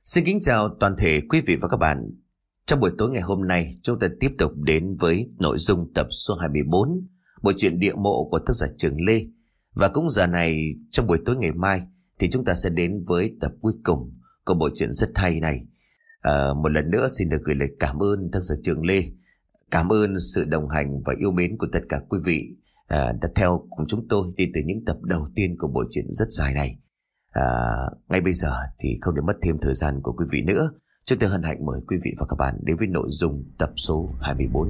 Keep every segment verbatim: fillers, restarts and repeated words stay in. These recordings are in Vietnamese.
Xin kính chào toàn thể quý vị và các bạn. Trong buổi tối ngày hôm nay, chúng ta tiếp tục đến với nội dung tập số hai mươi bốn, bộ truyện Địa Mộ của tác giả Trường Lê. Và cũng giờ này, trong buổi tối ngày mai, thì chúng ta sẽ đến với tập cuối cùng của bộ truyện rất hay này. À, một lần nữa xin được gửi lời cảm ơn tác giả Trường Lê. Cảm ơn sự đồng hành và yêu mến của tất cả quý vị à, đã theo cùng chúng tôi đi từ những tập đầu tiên của bộ truyện rất dài này. À, ngay bây giờ thì không để mất thêm thời gian của quý vị nữa, chúng tôi hân hạnh mời quý vị và các bạn đến với nội dung tập số hai mươi bốn.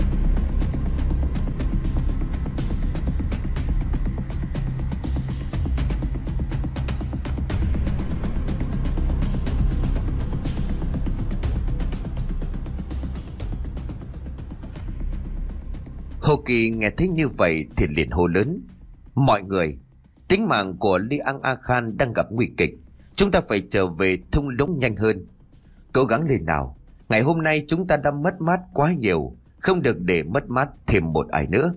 Hồ Kỳ nghe thấy như vậy thì liền hô lớn: mọi người, tính mạng của Li Ang A Khan đang gặp nguy kịch. Chúng ta phải trở về thung lũng nhanh hơn. Cố gắng lên nào. Ngày hôm nay chúng ta đã mất mát quá nhiều, không được để mất mát thêm một ai nữa.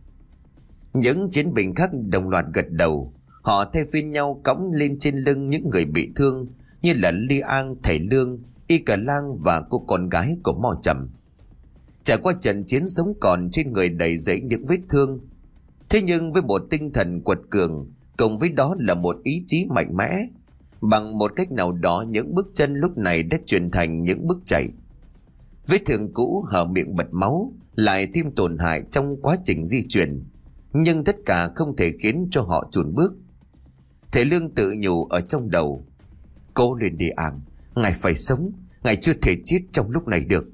Những chiến binh khác đồng loạt gật đầu. Họ thay phiên nhau cõng lên trên lưng những người bị thương, như là Li Ang, thầy Lương, Y Cờ Lang và cô con gái của Mo Trầm. Trải qua trận chiến sống còn, trên người đầy dẫy những vết thương. Thế nhưng với một tinh thần quật cường, cùng với đó là một ý chí mạnh mẽ, bằng một cách nào đó những bước chân lúc này đã chuyển thành những bước chạy. Vết thương cũ hở miệng bật máu, lại thêm tổn hại trong quá trình di chuyển, nhưng tất cả không thể khiến cho họ chùn bước. Thầy Lương tự nhủ ở trong đầu: cố lên đi Ang, ngài phải sống, ngài chưa thể chết trong lúc này được.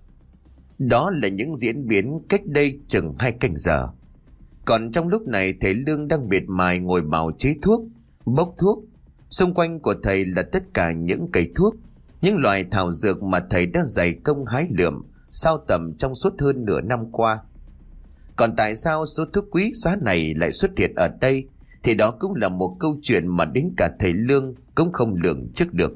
Đó là những diễn biến cách đây chừng hai canh giờ. Còn trong lúc này, thầy Lương đang miệt mài ngồi bào chế thuốc, bốc thuốc. Xung quanh của thầy là tất cả những cây thuốc, những loại thảo dược mà thầy đã dày công hái lượm, sao tầm trong suốt hơn nửa năm qua. Còn tại sao số thuốc quý giá này lại xuất hiện ở đây, thì đó cũng là một câu chuyện mà đến cả thầy Lương cũng không lường trước được.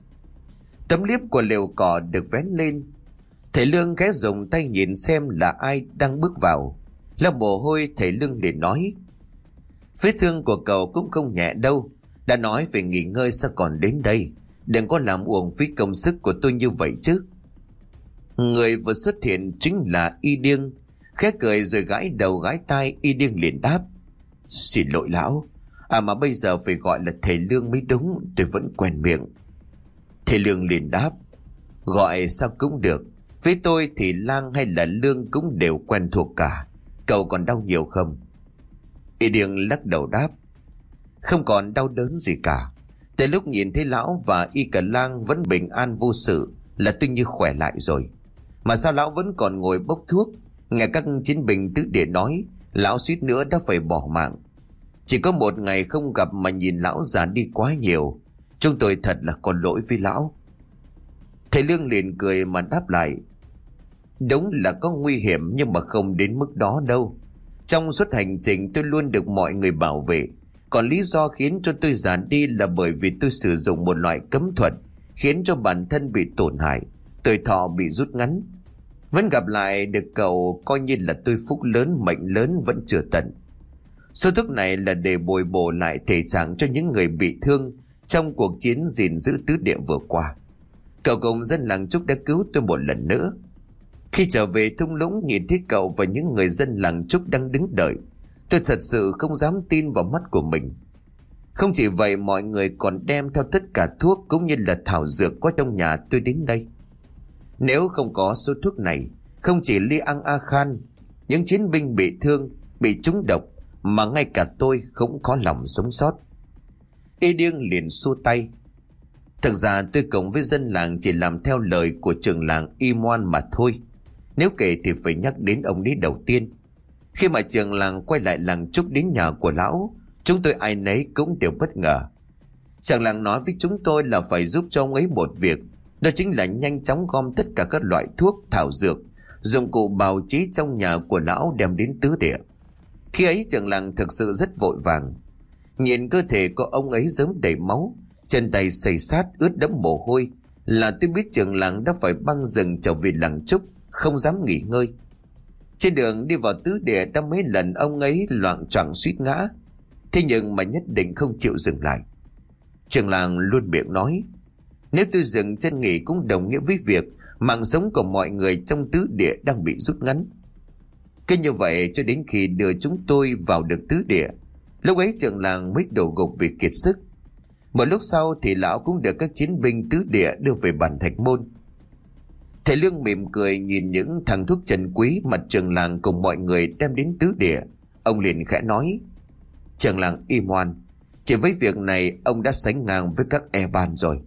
Tấm liếp của lều cỏ được vén lên. Thầy Lương ghé dùng tay nhìn xem là ai đang bước vào. Lau mồ hôi, thầy Lương liền nói: vết thương của cậu cũng không nhẹ đâu. Đã nói phải nghỉ ngơi sao còn đến đây. Đừng có làm uổng phí công sức của tôi như vậy chứ. Người vừa xuất hiện chính là Y Điêng. Khẽ cười rồi gãi đầu gãi tai. Y Điêng liền đáp: xin lỗi lão. À mà bây giờ phải gọi là thầy Lương mới đúng, tôi vẫn quen miệng. Thầy Lương liền đáp: gọi sao cũng được. Với tôi thì Lang hay là Lương cũng đều quen thuộc cả. Cậu còn đau nhiều không? Y Điêng lắc đầu đáp: không còn đau đớn gì cả. Từ lúc nhìn thấy lão và Y Cờ Lang vẫn bình an vô sự là tôi như khỏe lại rồi. Mà sao lão vẫn còn ngồi bốc thuốc? Nghe các chiến binh tứ địa nói, lão suýt nữa đã phải bỏ mạng. Chỉ có một ngày không gặp mà nhìn lão già đi quá nhiều. Chúng tôi thật là có lỗi với lão. Thầy Lương liền cười mà đáp lại: đúng là có nguy hiểm, nhưng mà không đến mức đó đâu. Trong suốt hành trình tôi luôn được mọi người bảo vệ. Còn lý do khiến cho tôi già đi là bởi vì tôi sử dụng một loại cấm thuật, khiến cho bản thân bị tổn hại, tuổi thọ bị rút ngắn. Vẫn gặp lại được cậu, coi như là tôi phúc lớn mệnh lớn vẫn chưa tận. Số thuốc này là để bồi bổ lại thể trạng cho những người bị thương trong cuộc chiến gìn giữ tứ địa vừa qua. Cậu cùng dân làng Trúc đã cứu tôi một lần nữa. Khi trở về thung lũng, nhìn thấy cậu và những người dân làng Trúc đang đứng đợi, tôi thật sự không dám tin vào mắt của mình. Không chỉ vậy, mọi người còn đem theo tất cả thuốc cũng như là thảo dược có trong nhà tôi đến đây. Nếu không có số thuốc này, không chỉ Li Ang A Khan, những chiến binh bị thương, bị trúng độc, mà ngay cả tôi cũng khó lòng sống sót. Y Điêng liền xua tay: thực ra tôi cùng với dân làng chỉ làm theo lời của trưởng làng Y Moan mà thôi. Nếu kể thì phải nhắc đến ông ấy đầu tiên. Khi mà trưởng làng quay lại làng Trúc đến nhà của lão, chúng tôi ai nấy cũng đều bất ngờ. Trưởng làng nói với chúng tôi là phải giúp cho ông ấy một việc, đó chính là nhanh chóng gom tất cả các loại thuốc, thảo dược, dụng cụ bào chế trong nhà của lão đem đến tứ địa. Khi ấy trưởng làng thực sự rất vội vàng. Nhìn cơ thể của ông ấy rớm đầy máu, chân tay sầy sát ướt đẫm mồ hôi, là tôi biết trưởng làng đã phải băng rừng trở về làng Trúc, không dám nghỉ ngơi. Trên đường đi vào tứ địa đã mấy lần ông ấy loạng choạng suýt ngã, thế nhưng mà nhất định không chịu dừng lại. Trưởng làng luôn miệng nói: Nếu tôi dừng chân nghỉ cũng đồng nghĩa với việc mạng sống của mọi người trong tứ địa đang bị rút ngắn. Cứ như vậy cho đến khi đưa chúng tôi vào được tứ địa, lúc ấy trưởng làng mới đổ gục vì kiệt sức. Một lúc sau thì lão cũng được các chiến binh tứ địa đưa về bản Thạch Môn. Thầy Lương mỉm cười nhìn những thằng thuốc trần quý mà trưởng làng cùng mọi người đem đến tứ địa. Ông liền khẽ nói: "Trưởng làng y ngoan, chỉ với việc này ông đã sánh ngang với các e ban rồi."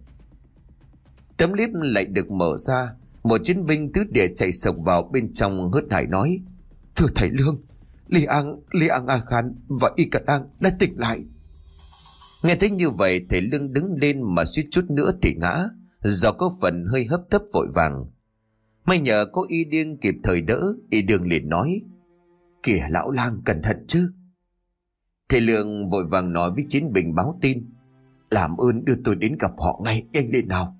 Tấm clip lại được mở ra. Một chiến binh tứ địa chạy sộc vào bên trong hớt hải nói: "Thưa thầy Lương, Li An, Li An A Khan và Y Cật An đã tỉnh lại." Nghe thấy như vậy, thầy Lương đứng lên mà suýt chút nữa thì ngã, do có phần hơi hấp tấp vội vàng. May nhờ có Y Điêng kịp thời đỡ. Y Điêng liền nói: "Kìa lão lang, cẩn thận chứ." Thầy Lương vội vàng nói với chiến binh báo tin: "Làm ơn đưa tôi đến gặp họ ngay, nhanh lên nào."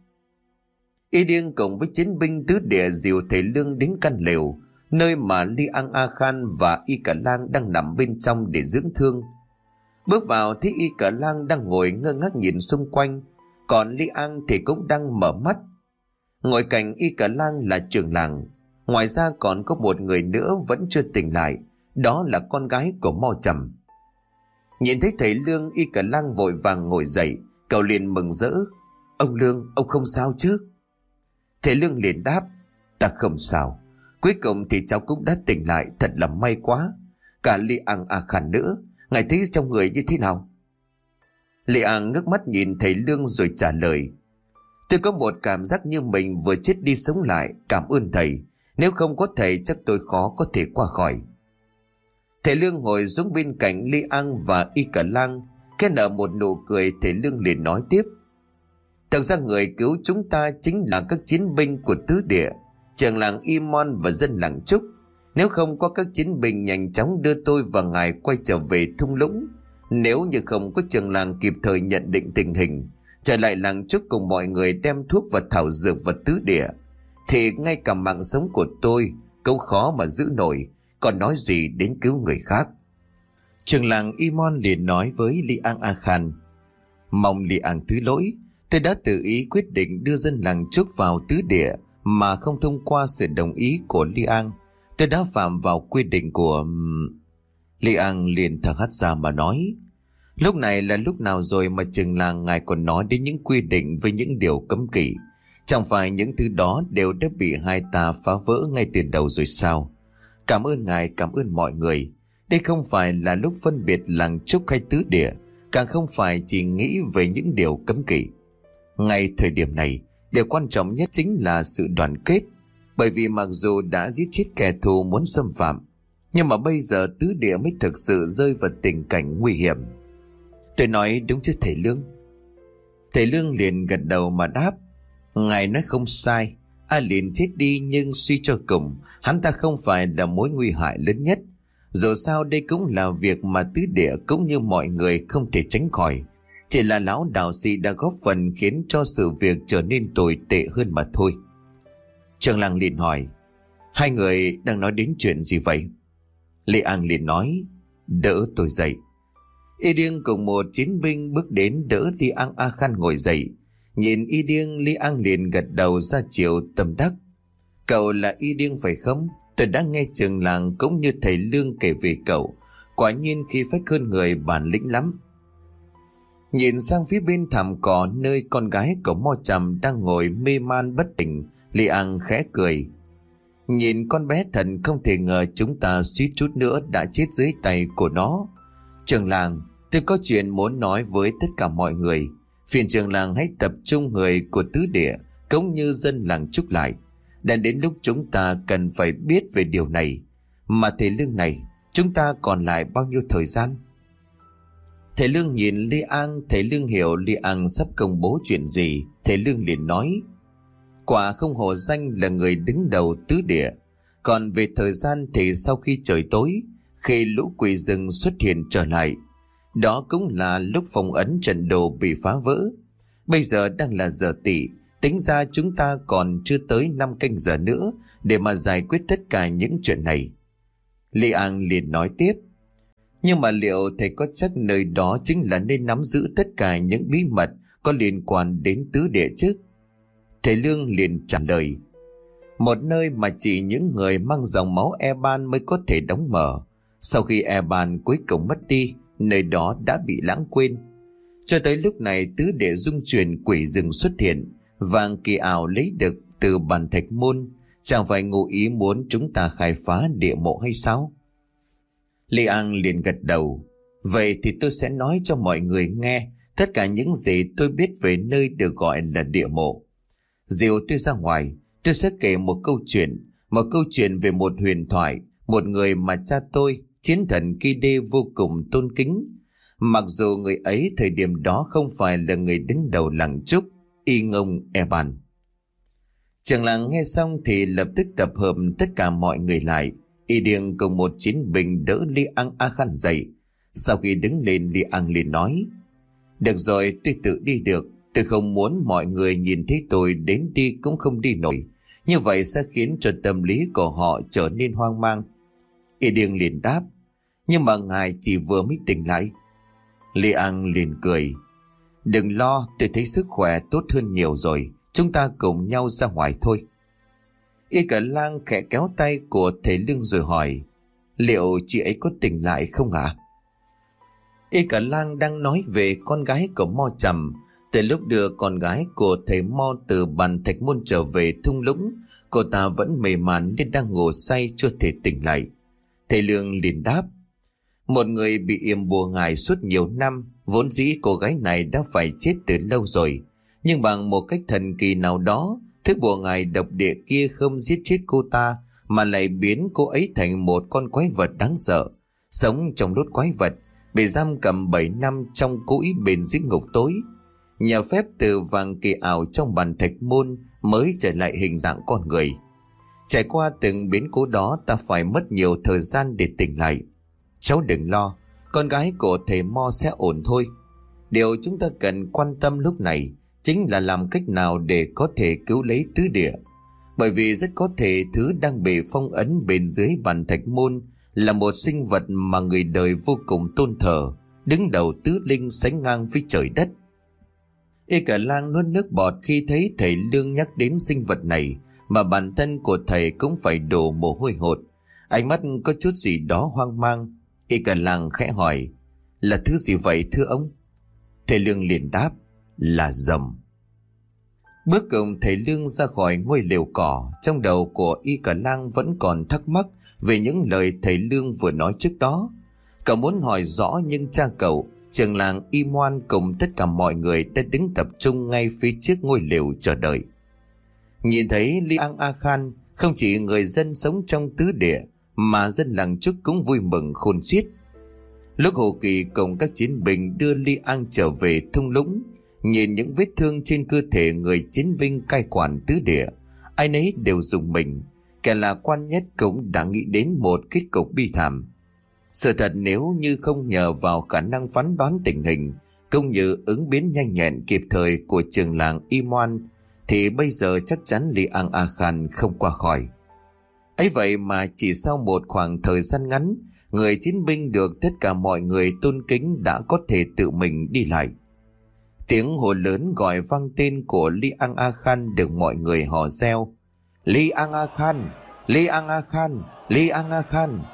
Y Điêng cùng với chiến binh tứ địa dìu thầy Lương đến căn lều, nơi mà Li An A Khan và Y Cả Lang đang nằm bên trong để dưỡng thương. Bước vào thấy Y Cả Lang đang ngồi ngơ ngác nhìn xung quanh, còn Li An thì cũng đang mở mắt. Ngồi cạnh Y Cả Lang là trưởng làng. Ngoài ra còn có một người nữa vẫn chưa tỉnh lại, đó là con gái của Mo Trầm. Nhìn thấy thầy Lương, Y Cả Lang vội vàng ngồi dậy, cậu liền mừng rỡ: "Ông Lương, ông không sao chứ?" Thầy Lương liền đáp: "Ta không sao. Cuối cùng thì cháu cũng đã tỉnh lại, thật là may quá. Cả Li An A Khan nữa, ngài thấy trong người như thế nào?" Li An ngước mắt nhìn thầy Lương rồi trả lời: "Tôi có một cảm giác như mình vừa chết đi sống lại. Cảm ơn thầy. Nếu không có thầy chắc tôi khó có thể qua khỏi." Thầy Lương ngồi xuống bên cạnh Li An và Y Cả Lang, khẽ nở một nụ cười. Thầy Lương liền nói tiếp: "Thực ra người cứu chúng ta chính là các chiến binh của tứ địa, trưởng làng Y Mon và dân làng Trúc. Nếu không có các chiến binh nhanh chóng đưa tôi và ngài quay trở về thung lũng, nếu như không có trưởng làng kịp thời nhận định tình hình, trở lại làng Trúc cùng mọi người đem thuốc và thảo dược vào tứ địa, thì ngay cả mạng sống của tôi cũng khó mà giữ nổi, còn nói gì đến cứu người khác." Trưởng làng Y Mon liền nói với Li An A Khan: "Mong Li An thứ lỗi, tôi đã tự ý quyết định đưa dân làng Trúc vào tứ địa mà không thông qua sự đồng ý của Li An. Tôi đã phạm vào quy định của..." Li An liền thở hắt ra mà nói: "Lúc này là lúc nào rồi mà trưởng làng ngài còn nói đến những quy định với những điều cấm kỵ? Chẳng phải những thứ đó đều đã bị hai ta phá vỡ ngay từ đầu rồi sao? Cảm ơn ngài, cảm ơn mọi người. Đây không phải là lúc phân biệt làng Trúc hay tứ địa, càng không phải chỉ nghĩ về những điều cấm kỵ. Ngay thời điểm này, điều quan trọng nhất chính là sự đoàn kết. Bởi vì mặc dù đã giết chết kẻ thù muốn xâm phạm, nhưng mà bây giờ tứ địa mới thực sự rơi vào tình cảnh nguy hiểm." Tôi nói đúng chứ thầy Lương? Thầy Lương liền gật đầu mà đáp: "Ngài nói không sai. A liền chết đi, nhưng suy cho cùng hắn ta không phải là mối nguy hại lớn nhất. Dù sao đây cũng là việc mà tứ địa cũng như mọi người không thể tránh khỏi. Chỉ là lão đạo sĩ đã góp phần khiến cho sự việc trở nên tồi tệ hơn mà thôi." Trưởng làng liền hỏi: "Hai người đang nói đến chuyện gì vậy?" Li An liền nói: "Đỡ tôi dậy." Y Điêng cùng một chiến binh bước đến đỡ Li An A Khan ngồi dậy. Nhìn Y Điêng, Li An liền gật đầu ra chiều tâm đắc: "Cậu là Y Điêng phải không? Tôi đã nghe trưởng làng cũng như thầy Lương kể về cậu. Quả nhiên khi phách hơn người, bản lĩnh lắm." Nhìn sang phía bên thảm cỏ nơi con gái của Mo Trầm đang ngồi mê man bất tỉnh, Li An khẽ cười: "Nhìn con bé thần, không thể ngờ chúng ta suýt chút nữa đã chết dưới tay của nó. Trưởng làng, tôi có chuyện muốn nói với tất cả mọi người. Phiền trưởng làng hãy tập trung người của tứ địa cũng như dân làng Trúc lại. Đã đến lúc chúng ta cần phải biết về điều này. Mà thầy Lương này, chúng ta còn lại bao nhiêu thời gian?" Thầy Lương nhìn Li An. Thầy Lương hiểu Li An sắp công bố chuyện gì. Thầy Lương liền nói: "Quả không hổ danh là người đứng đầu tứ địa. Còn về thời gian thì sau khi trời tối, khi lũ quỷ rừng xuất hiện trở lại, đó cũng là lúc phong ấn trận đồ bị phá vỡ. Bây giờ đang là giờ tỵ, tính ra chúng ta còn chưa tới năm canh giờ nữa để mà giải quyết tất cả những chuyện này." Li An liền nói tiếp: "Nhưng mà liệu thầy có chắc nơi đó chính là nơi nắm giữ tất cả những bí mật có liên quan đến tứ địa chứ? Thầy Lương liền trả lời: một nơi mà chỉ những người mang dòng máu Eban mới có thể đóng mở. Sau khi Eban cuối cùng mất đi, nơi đó đã bị lãng quên. Cho tới lúc này tứ địa dung chuyển, quỷ rừng xuất hiện, vàng kỳ ảo lấy được từ bàn thạch môn. Chẳng phải ngụ ý muốn chúng ta khai phá địa mộ hay sao? Li An liền gật đầu: vậy thì tôi sẽ nói cho mọi người nghe tất cả những gì tôi biết về nơi được gọi là địa mộ. Dìu tôi ra ngoài, tôi sẽ kể một câu chuyện, một câu chuyện về một huyền thoại, một người mà cha tôi, chiến thần Kide, vô cùng tôn kính. Mặc dù người ấy thời điểm đó không phải là người đứng đầu làng Trúc, Y Ngông Eban. Trường làng nghe xong thì lập tức tập hợp tất cả mọi người lại. Y Điêng cùng một chiến binh đỡ Li An A Khan dậy. Sau khi đứng lên, Li An liền nói: được rồi, tôi tự đi được. Tôi không muốn mọi người nhìn thấy tôi đến đi cũng không đi nổi. Như vậy sẽ khiến cho tâm lý của họ trở nên hoang mang. Y Điêng liền đáp: nhưng mà ngài chỉ vừa mới tỉnh lại. Li An liền cười: đừng lo, tôi thấy sức khỏe tốt hơn nhiều rồi. Chúng ta cùng nhau ra ngoài thôi. Y Cả Lang khẽ kéo tay của thầy Lương rồi hỏi: liệu chị ấy có tỉnh lại không ạ? À? Y Cả Lang đang nói về con gái của Mo Trầm. Từ lúc đưa con gái của thầy Mo từ bàn thạch môn trở về thung lũng, cô ta vẫn mê man nên đang ngủ say chưa thể tỉnh lại. Thầy Lương liền đáp: một người bị yểm bùa ngải suốt nhiều năm, vốn dĩ cô gái này đã phải chết từ lâu rồi. Nhưng bằng một cách thần kỳ nào đó, thứ bùa ngải độc địa kia không giết chết cô ta, mà lại biến cô ấy thành một con quái vật đáng sợ, sống trong đốt quái vật, bị giam cầm bảy năm trong cũi bên dưới ngục tối. Nhờ phép từ vàng kỳ ảo trong bàn thạch môn mới trở lại hình dạng con người. Trải qua từng biến cố đó, ta phải mất nhiều thời gian để tỉnh lại. Cháu đừng lo, con gái của thầy Mo sẽ ổn thôi. Điều chúng ta cần quan tâm lúc này chính là làm cách nào để có thể cứu lấy tứ địa. Bởi vì rất có thể thứ đang bị phong ấn bên dưới bàn thạch môn là một sinh vật mà người đời vô cùng tôn thờ, đứng đầu tứ linh sánh ngang với trời đất. Y Cả Lang nuốt nước bọt khi thấy thầy Lương nhắc đến sinh vật này, mà bản thân của thầy cũng phải đổ mồ hôi hột. Ánh mắt có chút gì đó hoang mang. Y Cả Lang khẽ hỏi: là thứ gì vậy thưa ông? Thầy Lương liền đáp: là rồng. Bước cùng thầy Lương ra khỏi ngôi lều cỏ, trong đầu của Y Cả Lang vẫn còn thắc mắc về những lời thầy Lương vừa nói trước đó. Cậu muốn hỏi rõ, nhưng cha cậu, trường làng Y Moan cùng tất cả mọi người đã đứng tập trung ngay phía trước ngôi lều chờ đợi. Nhìn thấy Li An A Khan, không chỉ người dân sống trong tứ địa mà dân làng Trúc cũng vui mừng khôn xiết. Lúc Hồ Kỳ cùng các chiến binh đưa Li An trở về thung lũng, nhìn những vết thương trên cơ thể người chiến binh cai quản tứ địa, ai nấy đều rùng mình. Kẻ lạc quan nhất cũng đã nghĩ đến một kết cục bi thảm. Sự thật nếu như không nhờ vào khả năng phán đoán tình hình cũng như ứng biến nhanh nhẹn kịp thời của trường làng Y Moan, thì bây giờ chắc chắn Li An A Khan không qua khỏi. Ấy vậy mà chỉ sau một khoảng thời gian ngắn, người chiến binh được tất cả mọi người tôn kính đã có thể tự mình đi lại. Tiếng hô lớn gọi vang tên của Li An A Khan được mọi người hò reo: Li An A Khan, Li An A Khan, Li An A Khan.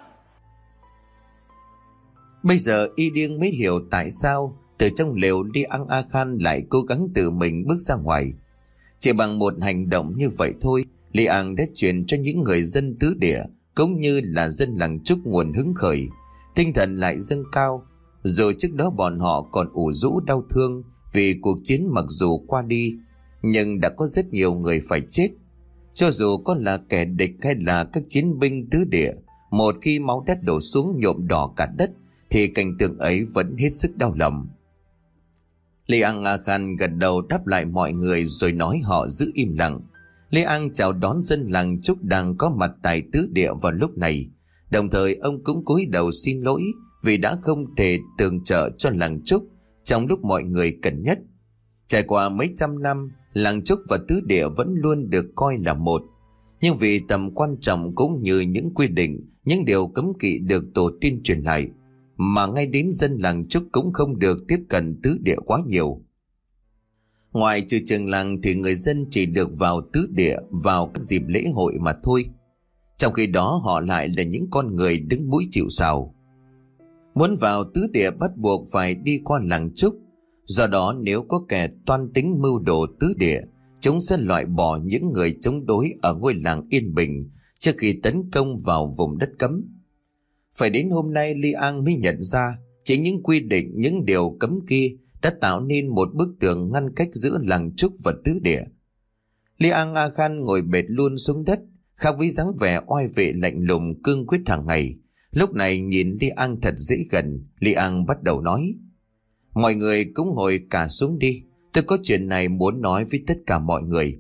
Bây giờ Y Điêng mới hiểu tại sao từ trong lều Li An A Khan lại cố gắng tự mình bước ra ngoài. Chỉ bằng một hành động như vậy thôi, Li An đã truyền cho những người dân tứ địa cũng như là dân làng Trúc nguồn hứng khởi, tinh thần lại dâng cao. Rồi trước đó bọn họ còn ủ rũ đau thương vì cuộc chiến mặc dù qua đi, nhưng đã có rất nhiều người phải chết. Cho dù có là kẻ địch hay là các chiến binh tứ địa, một khi máu đất đổ xuống nhuộm đỏ cả đất thì cảnh tượng ấy vẫn hết sức đau lòng. Li An A Khan gật đầu đáp lại mọi người rồi nói họ giữ im lặng. Li An chào đón dân làng Trúc đang có mặt tại tứ địa vào lúc này. Đồng thời ông cũng cúi đầu xin lỗi vì đã không thể tường trợ cho làng Trúc trong lúc mọi người cần nhất. Trải qua mấy trăm năm, làng Trúc và tứ địa vẫn luôn được coi là một. Nhưng vì tầm quan trọng cũng như những quy định, những điều cấm kỵ được tổ tiên truyền lại, mà ngay đến dân làng Trúc cũng không được tiếp cận tứ địa quá nhiều. Ngoài trừ trường làng thì người dân chỉ được vào tứ địa vào các dịp lễ hội mà thôi. Trong khi đó họ lại là những con người đứng mũi chịu sào. Muốn vào tứ địa bắt buộc phải đi qua làng Trúc. Do đó nếu có kẻ toan tính mưu đồ tứ địa, chúng sẽ loại bỏ những người chống đối ở ngôi làng yên bình trước khi tấn công vào vùng đất cấm. Phải đến hôm nay Li An mới nhận ra chỉ những quy định, những điều cấm kia đã tạo nên một bức tường ngăn cách giữa làng Trúc và tứ địa. Li An A Khan ngồi bệt luôn xuống đất, khác với dáng vẻ oai vệ lạnh lùng cương quyết hàng ngày. Lúc này nhìn Li An thật dễ gần, Li An bắt đầu nói: mọi người cũng ngồi cả xuống đi, tôi có chuyện này muốn nói với tất cả mọi người.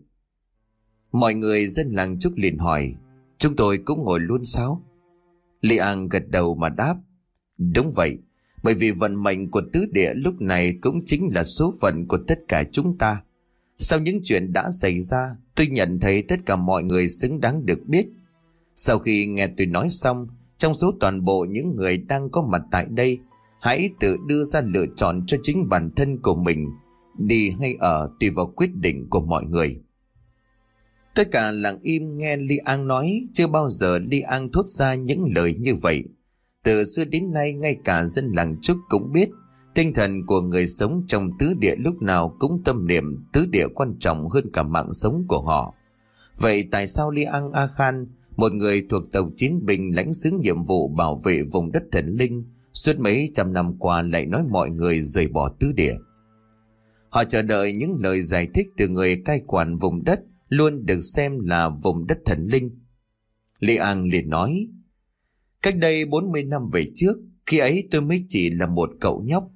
Mọi người dân làng Trúc liền hỏi: chúng tôi cũng ngồi luôn sao? Li An gật đầu mà đáp: đúng vậy, bởi vì vận mệnh của tứ địa lúc này cũng chính là số phận của tất cả chúng ta. Sau những chuyện đã xảy ra, tôi nhận thấy tất cả mọi người xứng đáng được biết. Sau khi nghe tôi nói xong, trong số toàn bộ những người đang có mặt tại đây, hãy tự đưa ra lựa chọn cho chính bản thân của mình, đi hay ở tùy vào quyết định của mọi người. Tất cả lặng im nghe Li An nói, chưa bao giờ Li An thốt ra những lời như vậy. Từ xưa đến nay, ngay cả dân làng Trúc cũng biết tinh thần của người sống trong tứ địa lúc nào cũng tâm niệm tứ địa quan trọng hơn cả mạng sống của họ. Vậy tại sao Li An A Khan, một người thuộc tộc chiến binh lãnh xướng nhiệm vụ bảo vệ vùng đất thần linh, suốt mấy trăm năm qua lại nói mọi người rời bỏ tứ địa? Họ chờ đợi những lời giải thích từ người cai quản vùng đất luôn được xem là vùng đất thần linh. Li An liền nói: cách đây bốn mươi năm về trước, khi ấy tôi mới chỉ là một cậu nhóc.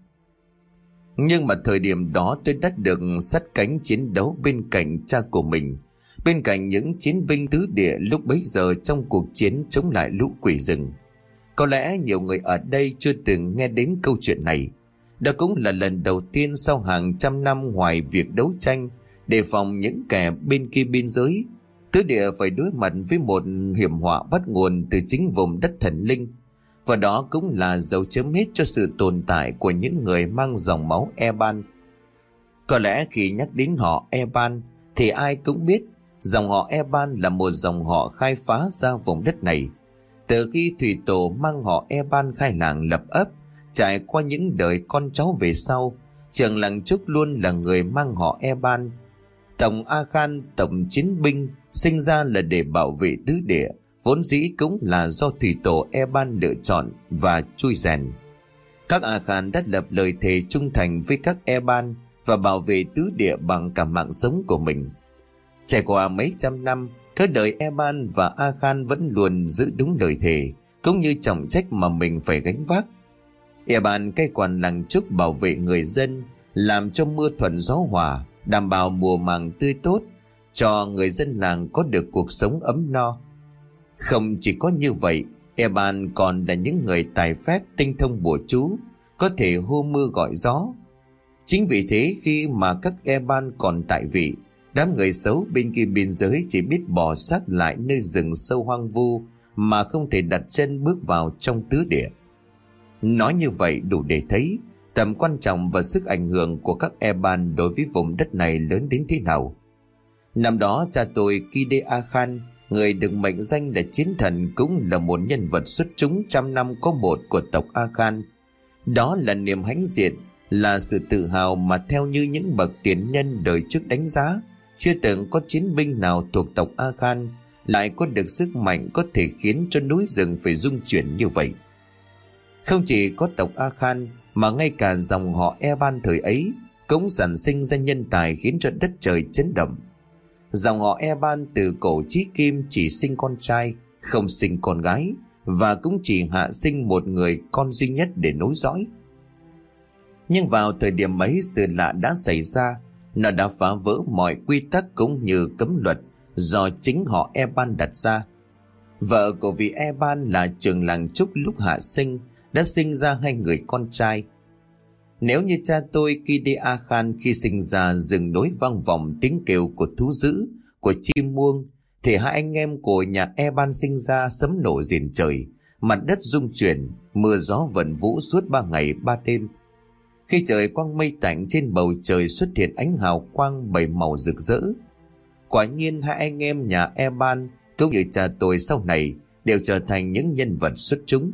Nhưng mà thời điểm đó tôi đã được sát cánh chiến đấu bên cạnh cha của mình, bên cạnh những chiến binh tứ địa lúc bấy giờ trong cuộc chiến chống lại lũ quỷ rừng. Có lẽ nhiều người ở đây chưa từng nghe đến câu chuyện này. Đó cũng là lần đầu tiên sau hàng trăm năm ngoài việc đấu tranh đề phòng những kẻ bên kia biên giới, tứ địa phải đối mặt với một hiểm họa bắt nguồn từ chính vùng đất thần linh. Và đó cũng là dấu chấm hết cho sự tồn tại của những người mang dòng máu Eban. Có lẽ khi nhắc đến họ Eban thì ai cũng biết dòng họ Eban là một dòng họ khai phá ra vùng đất này. Từ khi thủy tổ mang họ Eban khai làng lập ấp, trải qua những đời con cháu về sau, trường làng Trúc luôn là người mang họ Eban. Tổng A Khan, tổng chiến binh, sinh ra là để bảo vệ tứ địa, vốn dĩ cũng là do thủy tổ Eban lựa chọn và chui rèn. Các A Khan đã lập lời thề trung thành với các Eban và bảo vệ tứ địa bằng cả mạng sống của mình. Trải qua mấy trăm năm, các đời Eban và A Khan vẫn luôn giữ đúng lời thề, cũng như trọng trách mà mình phải gánh vác. Eban cai quản làng Trúc bảo vệ người dân, làm cho mưa thuận gió hòa, đảm bảo mùa màng tươi tốt, cho người dân làng có được cuộc sống ấm no. Không chỉ có như vậy, Eban còn là những người tài phép tinh thông bùa chú, có thể hô mưa gọi gió. Chính vì thế khi mà các Eban còn tại vị, đám người xấu bên kia biên giới chỉ biết bỏ xác lại nơi rừng sâu hoang vu mà không thể đặt chân bước vào trong tứ địa. Nói như vậy đủ để thấy tầm quan trọng và sức ảnh hưởng của các Eban đối với vùng đất này lớn đến thế nào. Năm đó cha tôi Kide A Khan, người được mệnh danh là chiến thần, cũng là một nhân vật xuất chúng trăm năm có một của tộc A Khan. Đó là niềm hãnh diện, là sự tự hào mà theo như những bậc tiền nhân đời trước đánh giá, chưa từng có chiến binh nào thuộc tộc A Khan lại có được sức mạnh có thể khiến cho núi rừng phải rung chuyển như vậy. Không chỉ có tộc A Khan mà ngay cả dòng họ Eban thời ấy cũng sản sinh ra nhân tài khiến cho đất trời chấn động. Dòng họ Eban từ cổ chí kim chỉ sinh con trai, không sinh con gái, và cũng chỉ hạ sinh một người con duy nhất để nối dõi. Nhưng vào thời điểm ấy, sự lạ đã xảy ra. Nó đã phá vỡ mọi quy tắc cũng như cấm luật do chính họ Eban đặt ra. Vợ của vị Eban là trưởng làng Trúc lúc hạ sinh đã sinh ra hai người con trai. Nếu như cha tôi Kide A Khan khi sinh ra rừng nối vang vọng tiếng kêu của thú dữ, của chim muông, thì hai anh em của nhà Eban sinh ra sấm nổ rền trời, mặt đất rung chuyển, mưa gió vần vũ suốt ba ngày ba đêm. Khi trời quang mây tạnh, trên bầu trời xuất hiện ánh hào quang bảy màu rực rỡ. Quả nhiên hai anh em nhà Eban cũng như cha tôi sau này đều trở thành những nhân vật xuất chúng.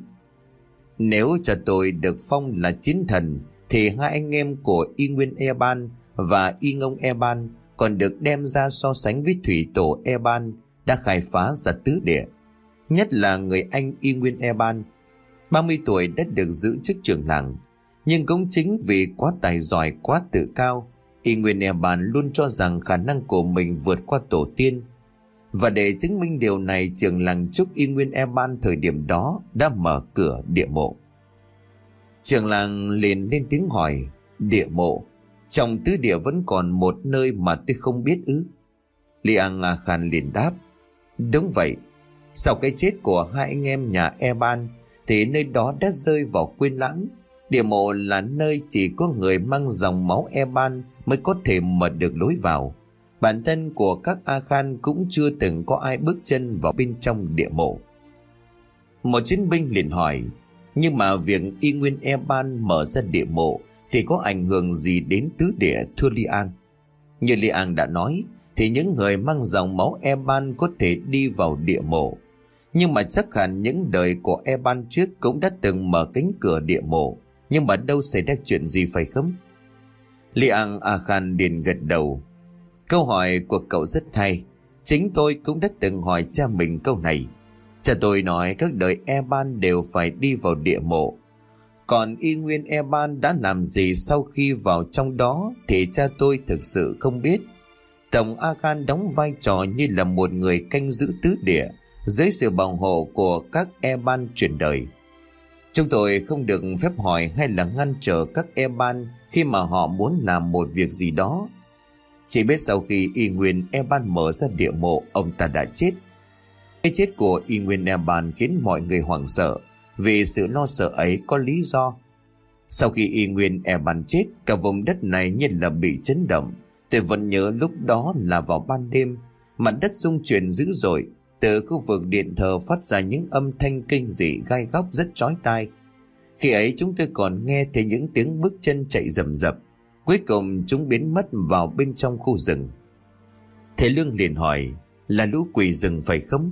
Nếu cha tôi được phong là chiến thần, thì hai anh em của Y Nguyên Eban và Y Ngông Eban còn được đem ra so sánh với thủy tổ Eban đã khai phá ra tứ địa. Nhất là người anh Y Nguyên Eban, ba mươi tuổi đã được giữ chức trưởng làng. Nhưng cũng chính vì quá tài giỏi, quá tự cao, Y Nguyên Eban luôn cho rằng khả năng của mình vượt qua tổ tiên. Và để chứng minh điều này, trưởng làng Trúc Y Nguyên Eban thời điểm đó đã mở cửa địa mộ. Trưởng làng liền lên tiếng hỏi: địa mộ? Trong tứ địa vẫn còn một nơi mà tôi không biết ư? Liang A Khan liền đáp: đúng vậy. Sau cái chết của hai anh em nhà Eban thì nơi đó đã rơi vào quên lãng. Địa mộ là nơi chỉ có người mang dòng máu Eban mới có thể mở được lối vào. Bản thân của các A Khan cũng chưa từng có ai bước chân vào bên trong địa mộ. Một chiến binh liền hỏi: nhưng mà việc Y Nguyên Eban mở ra địa mộ thì có ảnh hưởng gì đến tứ địa, thưa Liang? Như Liang đã nói thì những người mang dòng máu Eban có thể đi vào địa mộ, nhưng mà chắc hẳn những đời của Eban trước cũng đã từng mở cánh cửa địa mộ, nhưng mà đâu xảy ra chuyện gì, phải không? Liang A Khan liền gật đầu. Câu hỏi của cậu rất hay. Chính tôi cũng đã từng hỏi cha mình câu này. Cha tôi nói các đời Eban đều phải đi vào địa mộ. Còn Y Nguyên Eban đã làm gì sau khi vào trong đó thì cha tôi thực sự không biết. Tổng A Khan đóng vai trò như là một người canh giữ tứ địa dưới sự bảo hộ của các Eban truyền đời. Chúng tôi không được phép hỏi hay là ngăn trở các Eban khi mà họ muốn làm một việc gì đó. Chỉ biết sau khi Y Nguyên Eban mở ra địa mộ, ông ta đã chết. Cái chết của Y Nguyên Eban khiến mọi người hoảng sợ, vì sự lo sợ ấy có lý do. Sau khi Y Nguyên Eban chết, cả vùng đất này như là bị chấn động. Tôi vẫn nhớ lúc đó là vào ban đêm, mặt đất rung chuyển dữ dội. Từ khu vực điện thờ phát ra những âm thanh kinh dị gai góc rất chói tai. Khi ấy chúng tôi còn nghe thấy những tiếng bước chân chạy rầm rập. Cuối cùng chúng biến mất vào bên trong khu rừng. Thầy Lương liền hỏi: là lũ quỷ rừng phải không?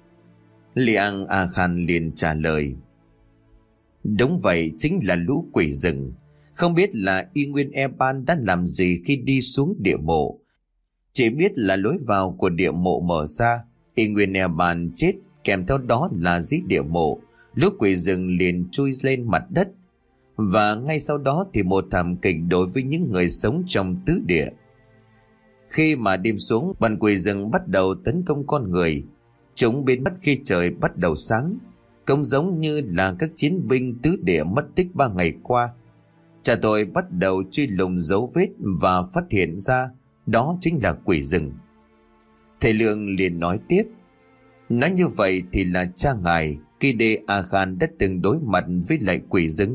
Liang A Khan liền trả lời: đúng vậy, chính là lũ quỷ rừng. Không biết là Y Nguyên Eban đã làm gì khi đi xuống địa mộ. Chỉ biết là lối vào của địa mộ mở ra, Y Nguyên Eban chết, kèm theo đó là dưới địa mộ, lũ quỷ rừng liền chui lên mặt đất. Và ngay sau đó thì một thảm kịch đối với những người sống trong tứ địa. Khi mà đêm xuống, bọn quỷ rừng bắt đầu tấn công con người. Chúng biến mất khi trời bắt đầu sáng, cũng giống như là các chiến binh tứ địa mất tích ba ngày qua. Cha tôi bắt đầu truy lùng dấu vết và phát hiện ra đó chính là quỷ rừng. Thầy Lương liền nói tiếp: nói như vậy thì là cha ngài Kide A Khan đã từng đối mặt với lại quỷ rừng.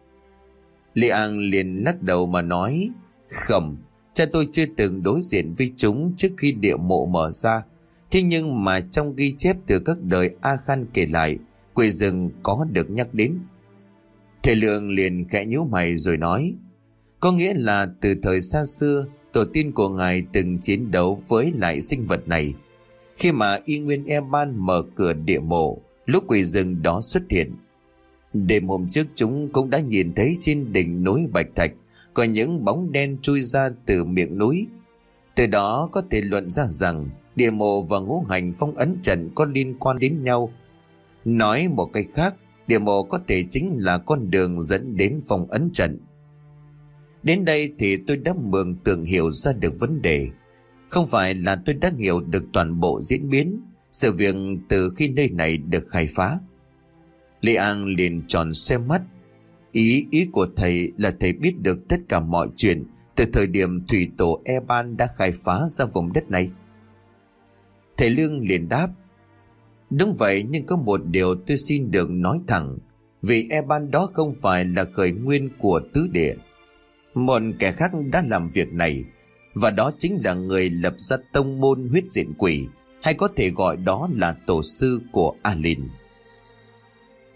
Liang liền lắc đầu mà nói: không, cha tôi chưa từng đối diện với chúng trước khi địa mộ mở ra. Thế nhưng mà trong ghi chép từ các đời A Khan kể lại, quỷ rừng có được nhắc đến. Thầy Lương liền khẽ nhíu mày rồi nói: có nghĩa là từ thời xa xưa, tổ tiên của ngài từng chiến đấu với lại sinh vật này. Khi mà Y Nguyên Eban mở cửa địa mộ, lúc quỷ rừng đó xuất hiện. Đêm hôm trước chúng cũng đã nhìn thấy trên đỉnh núi Bạch Thạch có những bóng đen chui ra từ miệng núi. Từ đó có thể luận ra rằng địa mộ và ngũ hành phong ấn trận có liên quan đến nhau. Nói một cách khác, địa mộ có thể chính là con đường dẫn đến phong ấn trận. Đến đây thì tôi đã mường tượng hiểu ra được vấn đề. Không phải là tôi đã hiểu được toàn bộ diễn biến sự việc từ khi nơi này được khai phá. Liang liền tròn xoe mắt. Ý ý của thầy là thầy biết được tất cả mọi chuyện từ thời điểm thủy tổ Eban đã khai phá ra vùng đất này. Thầy Lương liền đáp: đúng vậy, nhưng có một điều tôi xin được nói thẳng. Vì Eban đó không phải là khởi nguyên của tứ địa. Một kẻ khác đã làm việc này, và đó chính là người lập ra tông môn huyết diện quỷ, hay có thể gọi đó là tổ sư của Alin.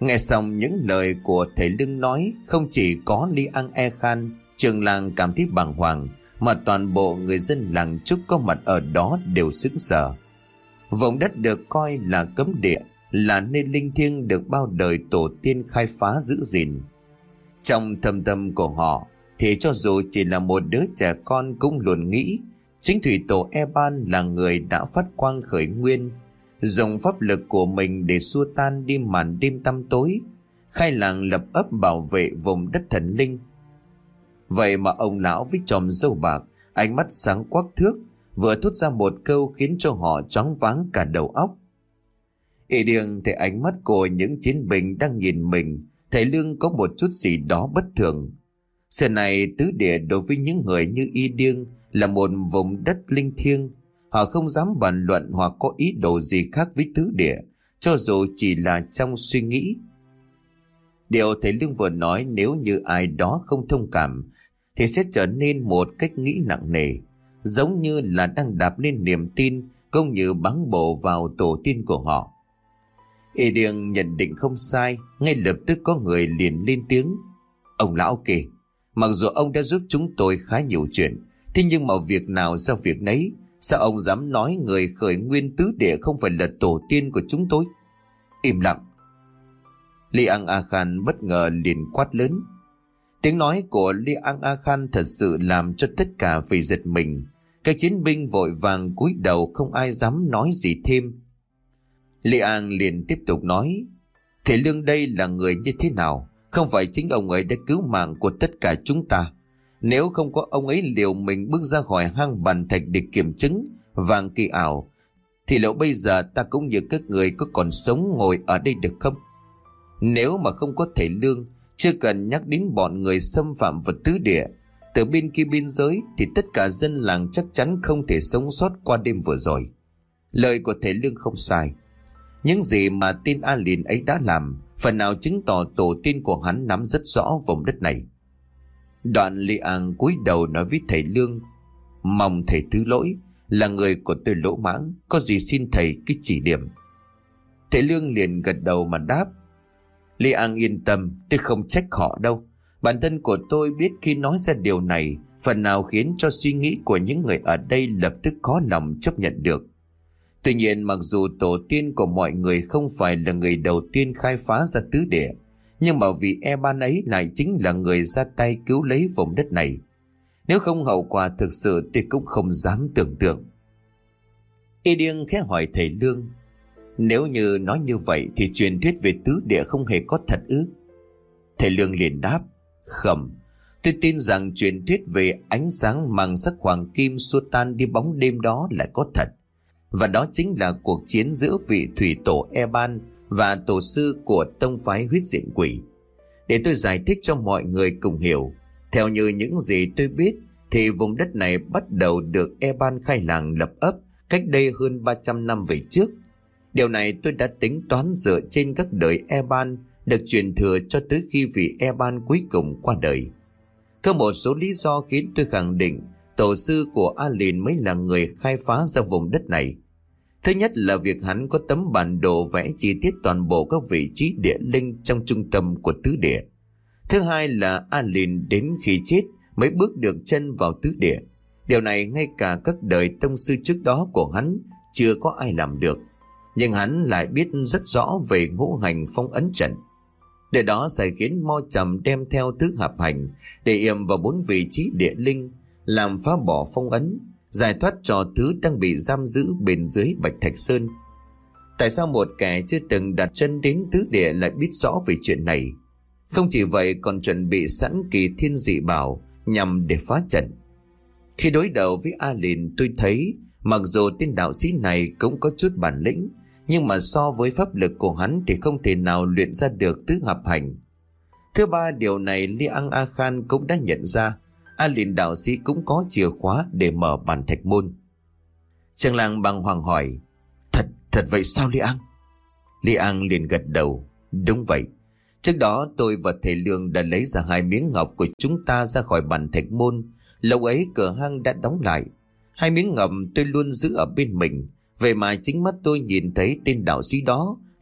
Nghe xong những lời của thầy Lương nói, không chỉ có Li Ang E Khan, trường làng cảm thấy bàng hoàng, mà toàn bộ người dân làng Trúc có mặt ở đó đều sững sờ. Vùng đất được coi là cấm địa, là nơi linh thiêng được bao đời tổ tiên khai phá giữ gìn. Trong thâm tâm của họ thì cho dù chỉ là một đứa trẻ con cũng luôn nghĩ chính thủy tổ Eban là người đã phát quang khởi nguyên, dùng pháp lực của mình để xua tan đi màn đêm tăm tối, khai làng lập ấp bảo vệ vùng đất thần linh. Vậy mà ông lão với chòm râu bạc, ánh mắt sáng quắc thước, vừa thốt ra một câu khiến cho họ choáng váng cả đầu óc. Ỷ điềng thấy ánh mắt của những chiến binh đang nhìn mình, thầy Lương có một chút gì đó bất thường. Xưa này tứ địa đối với những người như Y Điêng là một vùng đất linh thiêng. Họ không dám bàn luận hoặc có ý đồ gì khác với tứ địa, cho dù chỉ là trong suy nghĩ. Điều thầy Lương vừa nói nếu như ai đó không thông cảm thì sẽ trở nên một cách nghĩ nặng nề, giống như là đang đạp lên niềm tin cũng như báng bổ vào tổ tiên của họ. Y Điêng nhận định không sai, ngay lập tức có người liền lên tiếng. Ông lão kìa, mặc dù ông đã giúp chúng tôi khá nhiều chuyện, thế nhưng mà việc nào ra việc nấy, sao ông dám nói người khởi nguyên tứ địa không phải là tổ tiên của chúng tôi? Im lặng. Li Ang A Khan bất ngờ liền quát lớn. Tiếng nói của Li Ang A Khan thật sự làm cho tất cả phải giật mình. Các chiến binh vội vàng cúi đầu, không ai dám nói gì thêm. Li Ang liền tiếp tục nói. Thầy Lương đây là người như thế nào? Không phải chính ông ấy đã cứu mạng của tất cả chúng ta. Nếu không có ông ấy liều mình bước ra khỏi hang bàn thạch để kiểm chứng vàng kỳ ảo, thì liệu bây giờ ta cũng như các người có còn sống ngồi ở đây được không? Nếu mà không có thầy Lương, chưa cần nhắc đến bọn người xâm phạm vật tứ địa từ bên kia biên giới, thì tất cả dân làng chắc chắn không thể sống sót qua đêm vừa rồi. Lời của thầy Lương không sai. Những gì mà tên A Lìn ấy đã làm phần nào chứng tỏ tổ tiên của hắn nắm rất rõ vùng đất này. Đoạn Li Ang cúi đầu nói với thầy Lương. Mong thầy thứ lỗi, là người của tôi lỗ mãng, có gì xin thầy cái chỉ điểm. Thầy Lương liền gật đầu mà đáp. Li Ang yên tâm, tôi không trách họ đâu. Bản thân của tôi biết khi nói ra điều này phần nào khiến cho suy nghĩ của những người ở đây lập tức khó lòng chấp nhận được. Tuy nhiên, mặc dù tổ tiên của mọi người không phải là người đầu tiên khai phá ra tứ địa, nhưng mà vì Eban ấy lại chính là người ra tay cứu lấy vùng đất này. Nếu không, hậu quả thực sự tôi cũng không dám tưởng tượng. Y Điêng khẽ hỏi thầy Lương. Nếu như nói như vậy thì truyền thuyết về tứ địa không hề có thật ư? Thầy Lương liền đáp. Không, tôi tin rằng truyền thuyết về ánh sáng mang sắc hoàng kim xua tan đi bóng đêm đó lại có thật. Và đó chính là cuộc chiến giữa vị thủy tổ Eban và tổ sư của tông phái huyết diện quỷ. Để tôi giải thích cho mọi người cùng hiểu. Theo như những gì tôi biết thì vùng đất này bắt đầu được Eban khai làng lập ấp cách đây hơn ba trăm năm về trước. Điều này tôi đã tính toán dựa trên các đời Eban được truyền thừa cho tới khi vị Eban cuối cùng qua đời. Có một số lý do khiến tôi khẳng định tổ sư của A Lìn mới là người khai phá ra vùng đất này. Thứ nhất là việc hắn có tấm bản đồ vẽ chi tiết toàn bộ các vị trí địa linh trong trung tâm của tứ địa. Thứ hai là A Lìn đến khi chết mới bước được chân vào tứ địa. Điều này ngay cả các đời tông sư trước đó của hắn chưa có ai làm được. Nhưng hắn lại biết rất rõ về ngũ hành phong ấn trận. Để đó sẽ khiến Mo Trầm đem theo tứ hợp hành để yểm vào bốn vị trí địa linh, làm phá bỏ phong ấn, giải thoát cho thứ đang bị giam giữ bên dưới Bạch Thạch Sơn. Tại sao một kẻ chưa từng đặt chân đến tứ địa lại biết rõ về chuyện này? Không chỉ vậy, còn chuẩn bị sẵn kỳ thiên dị bảo nhằm để phá trận. Khi đối đầu với A Lìn, tôi thấy mặc dù tên đạo sĩ này cũng có chút bản lĩnh, nhưng mà so với pháp lực của hắn thì không thể nào luyện ra được tứ hợp hành. Thứ ba, điều này Li Ang A Khan cũng đã nhận ra. A Lìn đạo sĩ cũng có chìa khóa để mở bản thạch môn. Trường làng bàng hoàng hỏi. Thật, thật vậy sao Li Ang? Li Ang liền gật đầu. Đúng vậy. Trước đó tôi và thầy Lương đã lấy ra hai miếng ngọc của chúng ta ra khỏi bản thạch môn. Lâu ấy cửa hang đã đóng lại. Hai miếng ngọc tôi luôn giữ ở bên mình. Vậy mà chính mắt tôi nhìn thấy tên đạo sĩ đó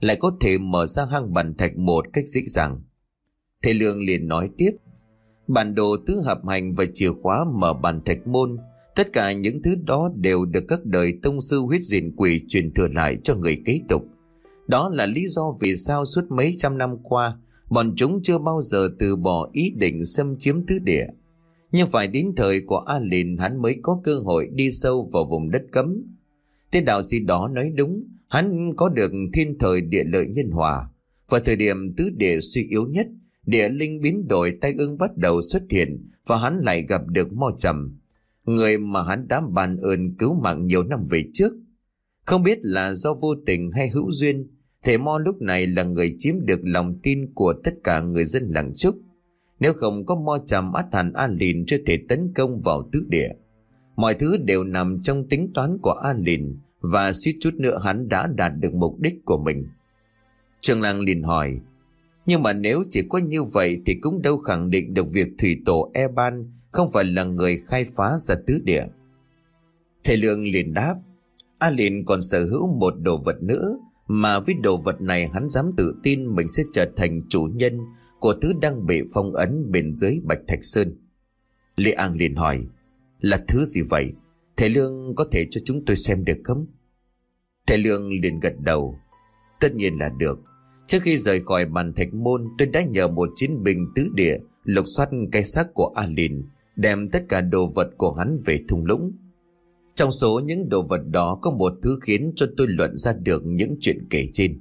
lại có thể mở ra hang bàn thạch một cách dễ dàng. Thầy Lương liền nói tiếp: bản đồ tứ hợp hành và chìa khóa mở bàn thạch môn, tất cả những thứ đó đều được các đời tông sư huyết diện quỷ truyền thừa lại cho người kế tục. Đó là lý do vì sao suốt mấy trăm năm qua bọn chúng chưa bao giờ từ bỏ ý định xâm chiếm tứ địa. Nhưng phải đến thời của A Lìn hắn mới có cơ hội đi sâu vào vùng đất cấm. Tên đạo sĩ đó nói đúng, hắn có được thiên thời địa lợi nhân hòa. Vào thời điểm tứ địa suy yếu nhất, địa linh biến đổi, tai ương bắt đầu xuất hiện và hắn lại gặp được Mo Trầm, người mà hắn đã ban ơn cứu mạng nhiều năm về trước. Không biết là do vô tình hay hữu duyên, thầy Mo lúc này là người chiếm được lòng tin của tất cả người dân làng Trúc. Nếu không có Mo Trầm, ắt hẳn A Lìn chưa thể tấn công vào tứ địa. Mọi thứ đều nằm trong tính toán của A Lìn, và suýt chút nữa hắn đã đạt được mục đích của mình. Trường Lăng liền hỏi: nhưng mà nếu chỉ có như vậy thì cũng đâu khẳng định được việc thủy tổ Eban không phải là người khai phá ra tứ địa. Thầy Lương liền đáp: A Lìn còn sở hữu một đồ vật nữa, mà với đồ vật này hắn dám tự tin mình sẽ trở thành chủ nhân của thứ đang bị phong ấn bên dưới Bạch Thạch Sơn. Lê An liền hỏi: là thứ gì vậy? Thầy Lương có thể cho chúng tôi xem được không? Thầy Lương liền gật đầu: tất nhiên là được. Trước khi rời khỏi bàn thạch môn, tôi đã nhờ một chiến binh tứ địa lục soát cái xác của A Lìn, đem tất cả đồ vật của hắn về thung lũng. Trong số những đồ vật đó có một thứ khiến cho tôi luận ra được những chuyện kể trên.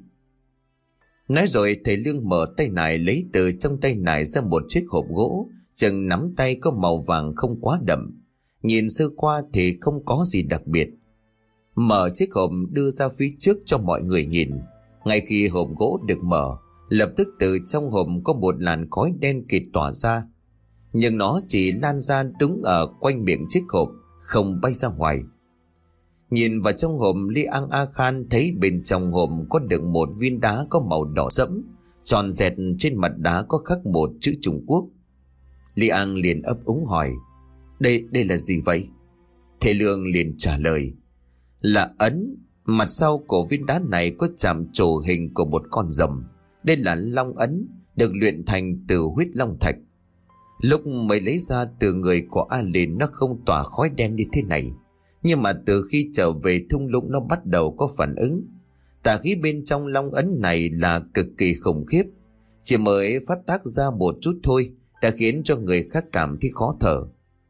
Nói rồi thầy Lương mở tay nải, lấy từ trong tay nải ra một chiếc hộp gỗ chừng nắm tay, có màu vàng không quá đậm. Nhìn sơ qua thì không có gì đặc biệt. Mở chiếc hộp đưa ra phía trước cho mọi người nhìn. Ngay khi hộp gỗ được mở, lập tức từ trong hộp có một làn khói đen kịt tỏa ra. Nhưng nó chỉ lan ra đúng ở quanh miệng chiếc hộp, không bay ra ngoài. Nhìn vào trong hộp, Li Ang A Khan thấy bên trong hộp có đựng một viên đá có màu đỏ sẫm, tròn dẹt, trên mặt đá có khắc một chữ Trung Quốc. Li Ang liền ấp úng hỏi: Đây, đây là gì vậy? Thầy Lương liền trả lời: là ấn. Mặt sau của viên đá này có chạm trổ hình của một con rồng. Đây là long ấn, được luyện thành từ huyết long thạch. Lúc mới lấy ra từ người của A Lìn nó không tỏa khói đen như thế này, nhưng mà từ khi trở về thung lũng nó bắt đầu có phản ứng. Tà khí bên trong long ấn này là cực kỳ khủng khiếp, chỉ mới phát tác ra một chút thôi đã khiến cho người khác cảm thấy khó thở.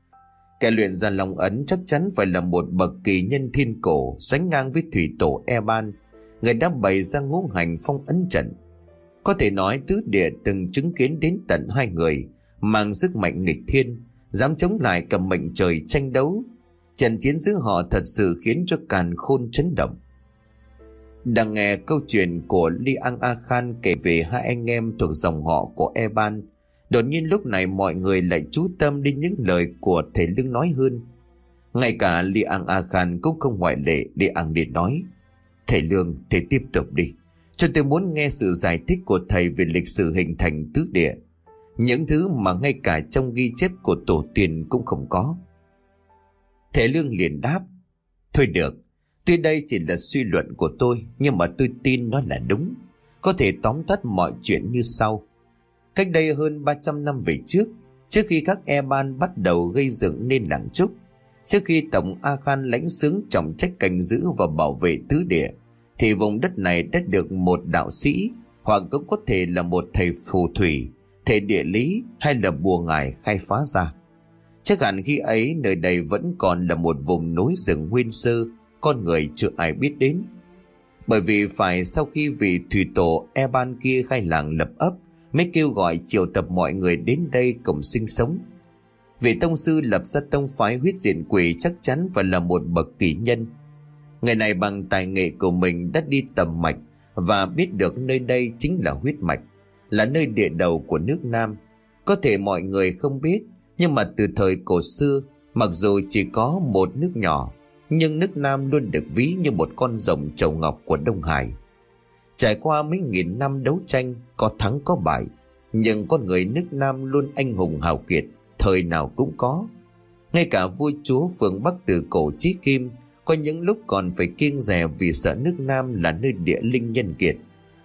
Kẻ luyện ra long ấn chắc chắn phải là một bậc kỳ nhân thiên cổ, sánh ngang với thủy tổ Eban, người đã bày ra ngũ hành phong ấn trận. Có thể nói tứ địa từng chứng kiến đến tận hai người mang sức mạnh nghịch thiên, dám chống lại cả mệnh trời tranh đấu. Trận chiến giữa họ thật sự khiến cho càn khôn chấn động. Đang nghe câu chuyện của Li Ang A Khan kể về hai anh em thuộc dòng họ của Eban, đột nhiên lúc này mọi người lại chú tâm đến những lời của thầy Lương nói hơn. Ngay cả Li Ang A Khan cũng không ngoại lệ. Li Ang liền nói: Thầy Lương, thầy tiếp tục đi, cho tôi muốn nghe sự giải thích của thầy về lịch sử hình thành tứ địa, những thứ mà ngay cả trong ghi chép của tổ tiên cũng không có. Thầy Lương liền đáp: Thôi được, tuy đây chỉ là suy luận của tôi, nhưng mà tôi tin nó là đúng. Có thể tóm tắt mọi chuyện như sau. Cách đây hơn ba trăm năm về trước, trước khi các Eban bắt đầu gây dựng nên làng Trúc, trước khi Tổng A Khan lãnh xướng trọng trách canh giữ và bảo vệ tứ địa, thì vùng đất này đã được một đạo sĩ, hoặc cũng có thể là một thầy phù thủy, thầy địa lý hay là bùa ngải khai phá ra. Chắc hẳn khi ấy nơi đây vẫn còn là một vùng núi rừng nguyên sơ, con người chưa ai biết đến. Bởi vì phải sau khi vị thủy tổ Eban kia khai làng lập ấp mới kêu gọi triệu tập mọi người đến đây cùng sinh sống. Vị tông sư lập ra tông phái huyết diện quỷ chắc chắn phải là một bậc kỳ nhân. Người này bằng tài nghệ của mình đã đi tầm mạch và biết được nơi đây chính là huyết mạch, là nơi địa đầu của nước Nam. Có thể mọi người không biết, nhưng mà từ thời cổ xưa, mặc dù chỉ có một nước nhỏ, nhưng nước Nam luôn được ví như một con rồng chầu ngọc của Đông Hải. Trải qua mấy nghìn năm đấu tranh, có thắng có bại, nhưng con người nước Nam luôn anh hùng hào kiệt, thời nào cũng có. Ngay cả vua chúa phương Bắc từ cổ chí kim, có những lúc còn phải kiêng dè vì sợ nước Nam là nơi địa linh nhân kiệt,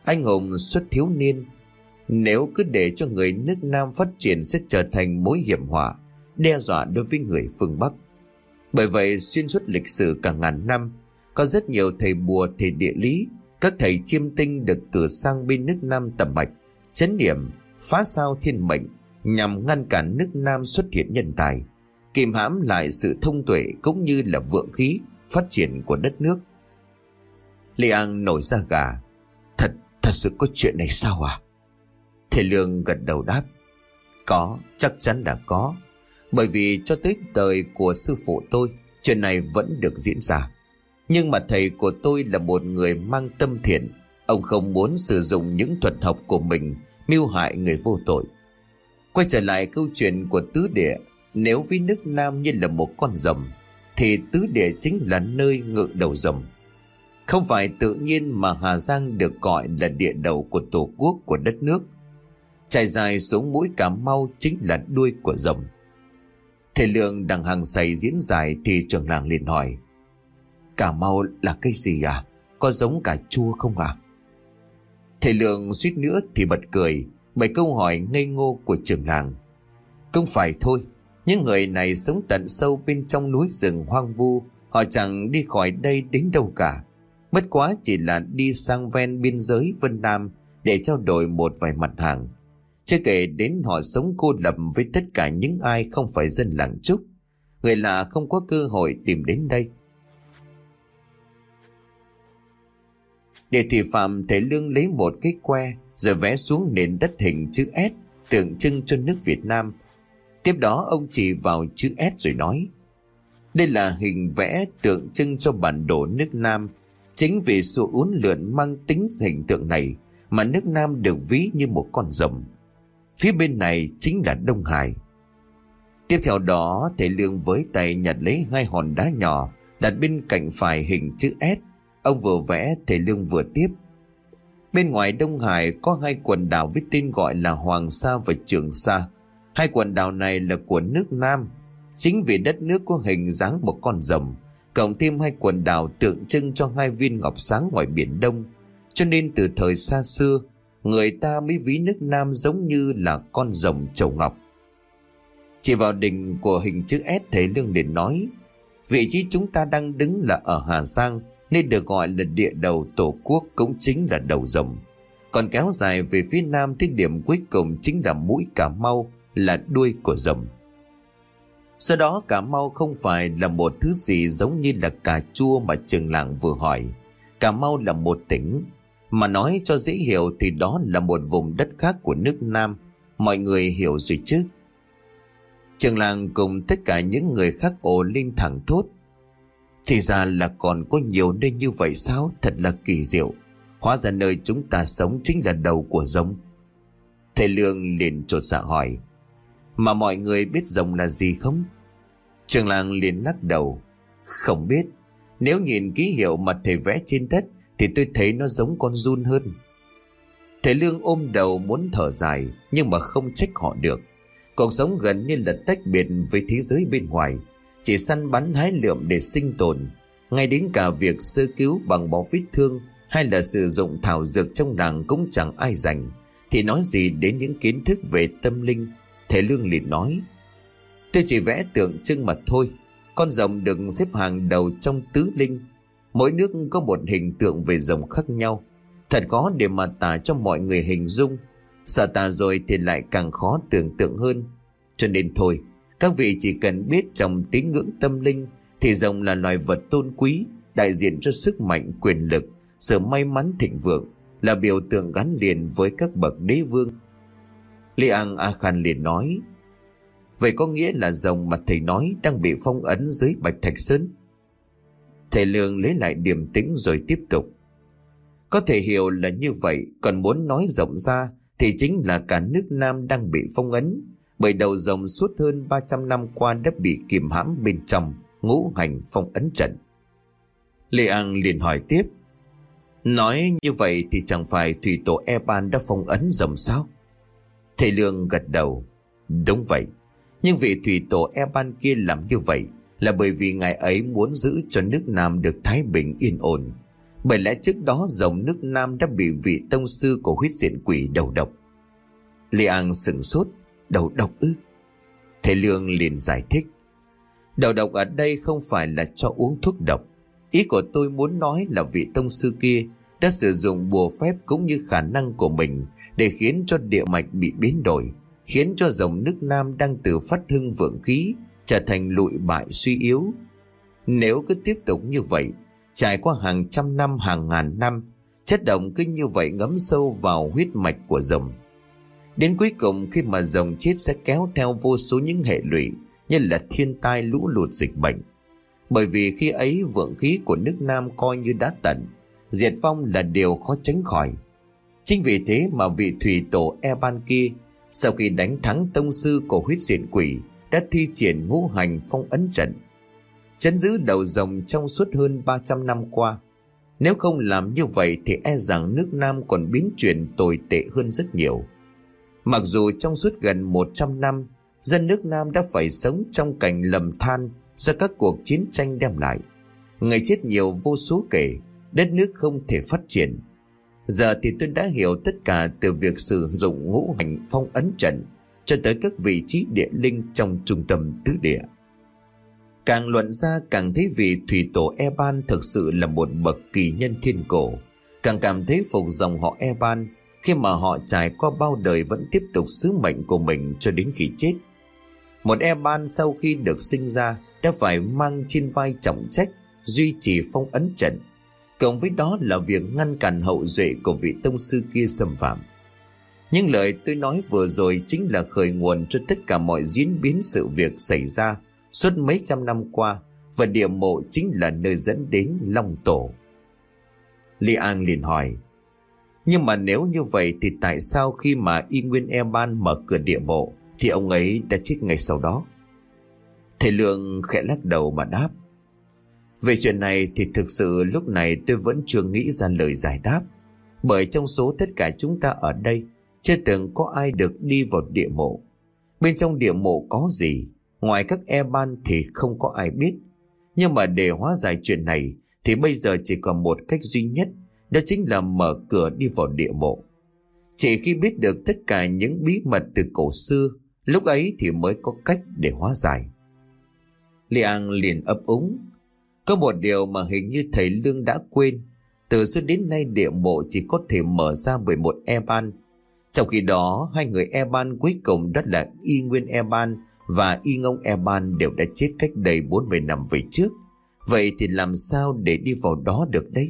anh hùng xuất thiếu niên. Nếu cứ để cho người nước Nam phát triển sẽ trở thành mối hiểm họa, đe dọa đối với người phương Bắc. Bởi vậy xuyên suốt lịch sử cả ngàn năm, có rất nhiều thầy bùa, thầy địa lý, các thầy chiêm tinh được cử sang bên nước Nam tẩm mạch, chấn điểm, phá sao thiên mệnh, nhằm ngăn cản nước Nam xuất hiện nhân tài, kìm hãm lại sự thông tuệ cũng như là vượng khí phát triển của đất nước. Lê An nổi da gà. Thật, thật sự có chuyện này sao à? Thầy Lương gật đầu đáp. Có, chắc chắn là có. Bởi vì cho tới đời của sư phụ tôi, chuyện này vẫn được diễn ra. Nhưng mà thầy của tôi là một người mang tâm thiện. Ông không muốn sử dụng những thuật học của mình mưu hại người vô tội. Quay trở lại câu chuyện của tứ địa, nếu ví nước Nam như là một con rồng, thì tứ địa chính là nơi ngự đầu rồng. Không phải tự nhiên mà Hà Giang được gọi là địa đầu của tổ quốc, của đất nước. Trải dài xuống mũi Cà Mau chính là đuôi của rồng. Thầy Lương đang hàng say diễn giải thì trưởng làng liền hỏi: Cà Mau là cái gì à? Có giống cà chua không à? Thầy Lương suýt nữa thì bật cười bởi câu hỏi ngây ngô của trưởng làng. Không phải thôi, những người này sống tận sâu bên trong núi rừng hoang vu, họ chẳng đi khỏi đây đến đâu cả. Bất quá chỉ là đi sang ven biên giới Vân Nam để trao đổi một vài mặt hàng. Chưa kể đến họ sống cô lập với tất cả những ai không phải dân làng Trúc. Người lạ không có cơ hội tìm đến đây. Để thị phạm, thầy Lương lấy một cái que rồi vẽ xuống nền đất hình chữ S tượng trưng cho nước Việt Nam. Tiếp đó ông chỉ vào chữ S rồi nói: đây là hình vẽ tượng trưng cho bản đồ nước Nam. Chính vì sự uốn lượn mang tính hình tượng này mà nước Nam được ví như một con rồng. Phía bên này chính là Đông Hải. Tiếp theo đó, thầy Lương với tay nhặt lấy hai hòn đá nhỏ đặt bên cạnh phải hình chữ S. Ông vừa vẽ, thầy Lương vừa tiếp: bên ngoài Đông Hải có hai quần đảo với tên gọi là Hoàng Sa và Trường Sa. Hai quần đảo này là của nước Nam. Chính vì đất nước có hình dáng một con rồng, cộng thêm hai quần đảo tượng trưng cho hai viên ngọc sáng ngoài biển Đông, cho nên từ thời xa xưa người ta mới ví nước Nam giống như là con rồng chầu ngọc. Chỉ vào đỉnh của hình chữ S, thầy Lương liền nói: vị trí chúng ta đang đứng là ở Hà Giang, nên được gọi là địa đầu tổ quốc, cũng chính là đầu rồng. Còn kéo dài về phía nam tới điểm cuối cùng chính là mũi Cà Mau, là đuôi của rồng. Sau đó Cà Mau không phải là một thứ gì giống như là cà chua mà trường làng vừa hỏi. Cà Mau là một tỉnh, mà nói cho dễ hiểu thì đó là một vùng đất khác của nước Nam. Mọi người hiểu rồi chứ? Trường làng cùng tất cả những người khác ồ lên thẳng thốt: thì ra là còn có nhiều nơi như vậy sao? Thật là kỳ diệu. Hóa ra nơi chúng ta sống chính là đầu của rồng. Thầy Lương liền chột dạ hỏi: mà mọi người biết rồng là gì không? Trường làng liền lắc đầu: không biết. Nếu nhìn ký hiệu mà thầy vẽ trên đất thì tôi thấy nó giống con giun hơn. Thầy Lương ôm đầu muốn thở dài, nhưng mà không trách họ được. Cuộc sống gần như là tách biệt với thế giới bên ngoài, chỉ săn bắn hái lượm để sinh tồn. Ngay đến cả việc sơ cứu bằng bó vết thương hay là sử dụng thảo dược trong làng cũng chẳng ai dành, thì nói gì đến những kiến thức về tâm linh. Thầy Lương liền nói: tôi chỉ vẽ tượng trưng mà thôi. Con rồng được xếp hàng đầu trong tứ linh. Mỗi nước có một hình tượng về rồng khác nhau, thật khó để mà tả cho mọi người hình dung. Sợ tả rồi thì lại càng khó tưởng tượng hơn. Cho nên thôi, các vị chỉ cần biết trong tín ngưỡng tâm linh thì rồng là loài vật tôn quý, đại diện cho sức mạnh, quyền lực, sự may mắn thịnh vượng, là biểu tượng gắn liền với các bậc đế vương. Li An A Khan liền nói: vậy có nghĩa là rồng mà thầy nói đang bị phong ấn dưới Bạch Thạch Sơn? Thầy Lương lấy lại điềm tĩnh rồi tiếp tục: có thể hiểu là như vậy, còn muốn nói rộng ra thì chính là cả nước Nam đang bị phong ấn, bởi đầu rồng suốt hơn ba trăm năm qua đã bị kìm hãm bên trong ngũ hành phong ấn trận. Lê An liền hỏi tiếp: nói như vậy thì chẳng phải thủy tổ Eban đã phong ấn rồng sao? Thầy Lương gật đầu: đúng vậy. Nhưng vị thủy tổ Eban kia làm như vậy là bởi vì ngài ấy muốn giữ cho nước Nam được thái bình yên ổn. Bởi lẽ trước đó dòng nước Nam đã bị vị tông sư của huyết diện quỷ đầu độc. Li An sửng sốt. Đầu độc ư? Thầy Lương liền giải thích. Đầu độc ở đây không phải là cho uống thuốc độc. Ý của tôi muốn nói là vị tông sư kia đã sử dụng bùa phép cũng như khả năng của mình để khiến cho địa mạch bị biến đổi, khiến cho dòng nước Nam đang từ phát hưng vượng khí trở thành lụi bại suy yếu. Nếu cứ tiếp tục như vậy, trải qua hàng trăm năm hàng ngàn năm, chất độc cứ như vậy ngấm sâu vào huyết mạch của rồng. Đến cuối cùng khi mà rồng chết sẽ kéo theo vô số những hệ lụy như là thiên tai, lũ lụt, dịch bệnh. Bởi vì khi ấy vượng khí của nước Nam coi như đã tận, diệt vong là điều khó tránh khỏi. Chính vì thế mà vị thủy tổ Eban kia sau khi đánh thắng tông sư của huyết diện quỷ đã thi triển ngũ hành phong ấn trận, trấn giữ đầu rồng trong suốt hơn ba trăm năm qua. Nếu không làm như vậy thì e rằng nước Nam còn biến chuyển tồi tệ hơn rất nhiều. Mặc dù trong suốt gần một trăm năm, dân nước Nam đã phải sống trong cảnh lầm than do các cuộc chiến tranh đem lại. Người chết nhiều vô số kể, đất nước không thể phát triển. Giờ thì tôi đã hiểu tất cả từ việc sử dụng ngũ hành phong ấn trận cho tới các vị trí địa linh trong trung tâm tứ địa. Càng luận ra càng thấy vị thủy tổ Eban thực sự là một bậc kỳ nhân thiên cổ. Càng cảm thấy phục dòng họ Eban khi mà họ trải qua bao đời vẫn tiếp tục sứ mệnh của mình cho đến khi chết. Một Eban sau khi được sinh ra đã phải mang trên vai trọng trách duy trì phong ấn trận, cộng với đó là việc ngăn cản hậu duệ của vị tông sư kia xâm phạm. Những lời tôi nói vừa rồi chính là khởi nguồn cho tất cả mọi diễn biến sự việc xảy ra suốt mấy trăm năm qua, và địa mộ chính là nơi dẫn đến Long Tổ. Li An liền hỏi, nhưng mà nếu như vậy thì tại sao khi mà Y Nguyên Eban mở cửa địa mộ thì ông ấy đã chết ngay sau đó? Thầy Lương khẽ lắc đầu mà đáp, về chuyện này thì thực sự lúc này tôi vẫn chưa nghĩ ra lời giải đáp. Bởi trong số tất cả chúng ta ở đây, chưa từng có ai được đi vào địa mộ. Bên trong địa mộ có gì, ngoài các Eban thì không có ai biết. Nhưng mà để hóa giải chuyện này thì bây giờ chỉ còn một cách duy nhất, đó chính là mở cửa đi vào địa mộ. Chỉ khi biết được tất cả những bí mật từ cổ xưa, lúc ấy thì mới có cách để hóa giải. Li An liền ấp úng, có một điều mà hình như thầy Lương đã quên. Từ xưa đến nay địa mộ chỉ có thể mở ra bởi một Eban. Trong khi đó hai người Eban cuối cùng đó là Y Nguyên Eban và Y Ngông Eban đều đã chết cách đây bốn mươi năm về trước. Vậy thì làm sao để đi vào đó được đấy?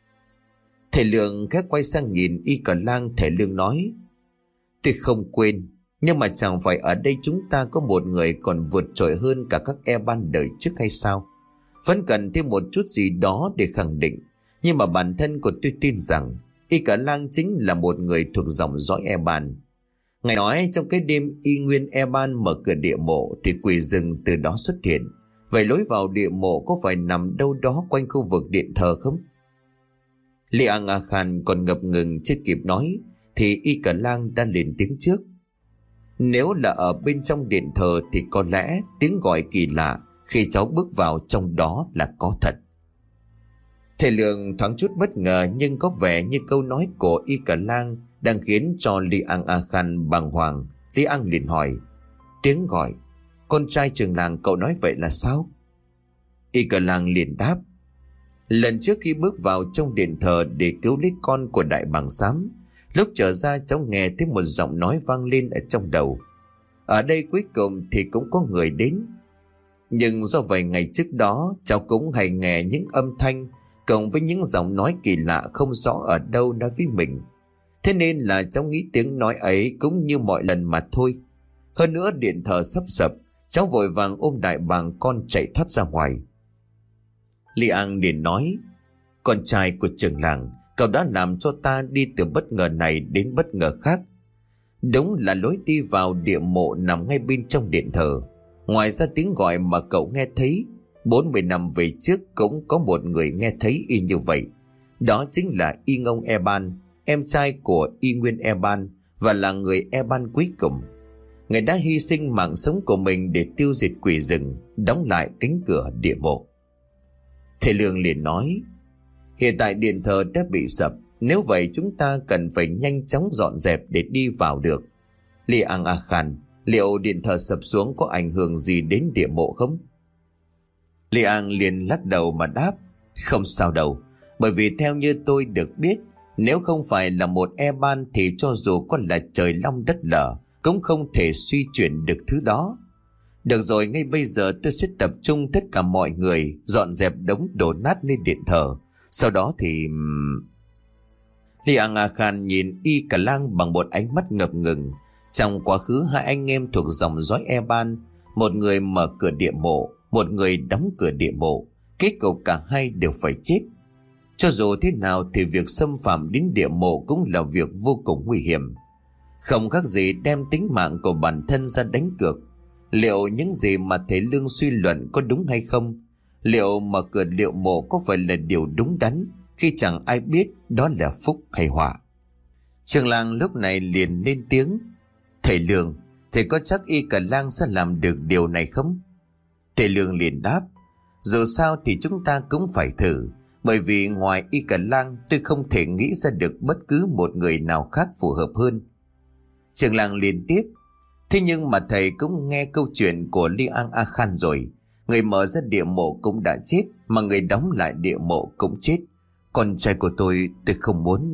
Thầy Lương khẽ quay sang nhìn Y Cờ Lang. Thầy Lương nói, tôi không quên, nhưng mà chẳng phải ở đây chúng ta có một người còn vượt trội hơn cả các Eban đời trước hay sao? Vẫn cần thêm một chút gì đó để khẳng định. Nhưng mà bản thân của tôi tin rằng Y Cờ Lang chính là một người thuộc dòng dõi Eban. Ngài nói trong cái đêm Y Nguyên Eban mở cửa địa mộ thì quỷ rừng từ đó xuất hiện. Vậy lối vào địa mộ có phải nằm đâu đó quanh khu vực điện thờ không? Li An A Khan còn ngập ngừng chưa kịp nói thì Y Cờ Lang đã lên tiếng trước. Nếu là ở bên trong điện thờ thì có lẽ tiếng gọi kỳ lạ khi cháu bước vào trong đó là có thật. Thầy Lương thoáng chút bất ngờ, nhưng có vẻ như câu nói của Y Cờ Lang đang khiến cho Li An A Khan bàng hoàng. Li An liền hỏi, tiếng gọi, con trai trường làng cậu nói vậy là sao? Y Cờ Lang liền đáp, lần trước khi bước vào trong điện thờ để cứu lấy con của đại bàng xám, lúc trở ra cháu nghe thấy một giọng nói vang lên ở trong đầu. Ở đây cuối cùng thì cũng có người đến. Nhưng do vài ngày trước đó cháu cũng hay nghe những âm thanh cộng với những giọng nói kỳ lạ không rõ ở đâu nói với mình. Thế nên là cháu nghĩ tiếng nói ấy cũng như mọi lần mà thôi. Hơn nữa điện thờ sắp sập, cháu vội vàng ôm đại bàng con chạy thoát ra ngoài. Li An liền nói, con trai của trưởng làng, cậu đã làm cho ta đi từ bất ngờ này đến bất ngờ khác. Đúng là lối đi vào địa mộ nằm ngay bên trong điện thờ. Ngoài ra tiếng gọi mà cậu nghe thấy bốn mươi năm về trước cũng có một người nghe thấy y như vậy. Đó chính là Y Ngông Eban, em trai của Y Nguyên Eban và là người Eban cuối cùng. Người đã hy sinh mạng sống của mình để tiêu diệt quỷ rừng, đóng lại cánh cửa địa mộ. Thầy Lương liền nói, Hiện tại điện thờ đã bị sập, nếu vậy chúng ta cần phải nhanh chóng dọn dẹp để đi vào được. Li Ang A Khan, liệu điện thờ sập xuống có ảnh hưởng gì đến địa mộ không? Li Ang liền lắc đầu mà đáp, không sao đâu, bởi vì theo như tôi được biết, nếu không phải là một e ban thì cho dù có là trời long đất lở cũng không thể suy chuyển được thứ đó. Được rồi, ngay bây giờ tôi sẽ tập trung tất cả mọi người dọn dẹp đống đổ nát lên điện thờ. Sau đó thì... Li Ang A Khan nhìn Y Cả Lang bằng một ánh mắt ngập ngừng. Trong quá khứ hai anh em thuộc dòng dõi e ban, một người mở cửa địa mộ, một người đóng cửa địa mộ. Kết cục cả hai đều phải chết. Cho dù thế nào thì việc xâm phạm đến địa mộ cũng là việc vô cùng nguy hiểm. Không khác gì đem tính mạng của bản thân ra đánh cược. Liệu những gì mà thầy Lương suy luận có đúng hay không? Liệu mở cửa địa mộ có phải là điều đúng đắn khi chẳng ai biết đó là phúc hay họa? Trường Lang lúc này liền lên tiếng, thầy Lương, thầy có chắc Y Cả Lang sẽ làm được điều này không? Thầy Lương liền đáp, dù sao thì chúng ta cũng phải thử, bởi vì ngoài Y Cả Lang tôi không thể nghĩ ra được bất cứ một người nào khác phù hợp hơn. Trường Lang liền tiếp, thế nhưng mà thầy cũng nghe câu chuyện của Li Ang A Khan rồi. Người mở ra địa mộ cũng đã chết, mà người đóng lại địa mộ cũng chết. Con trai của tôi, tôi không muốn...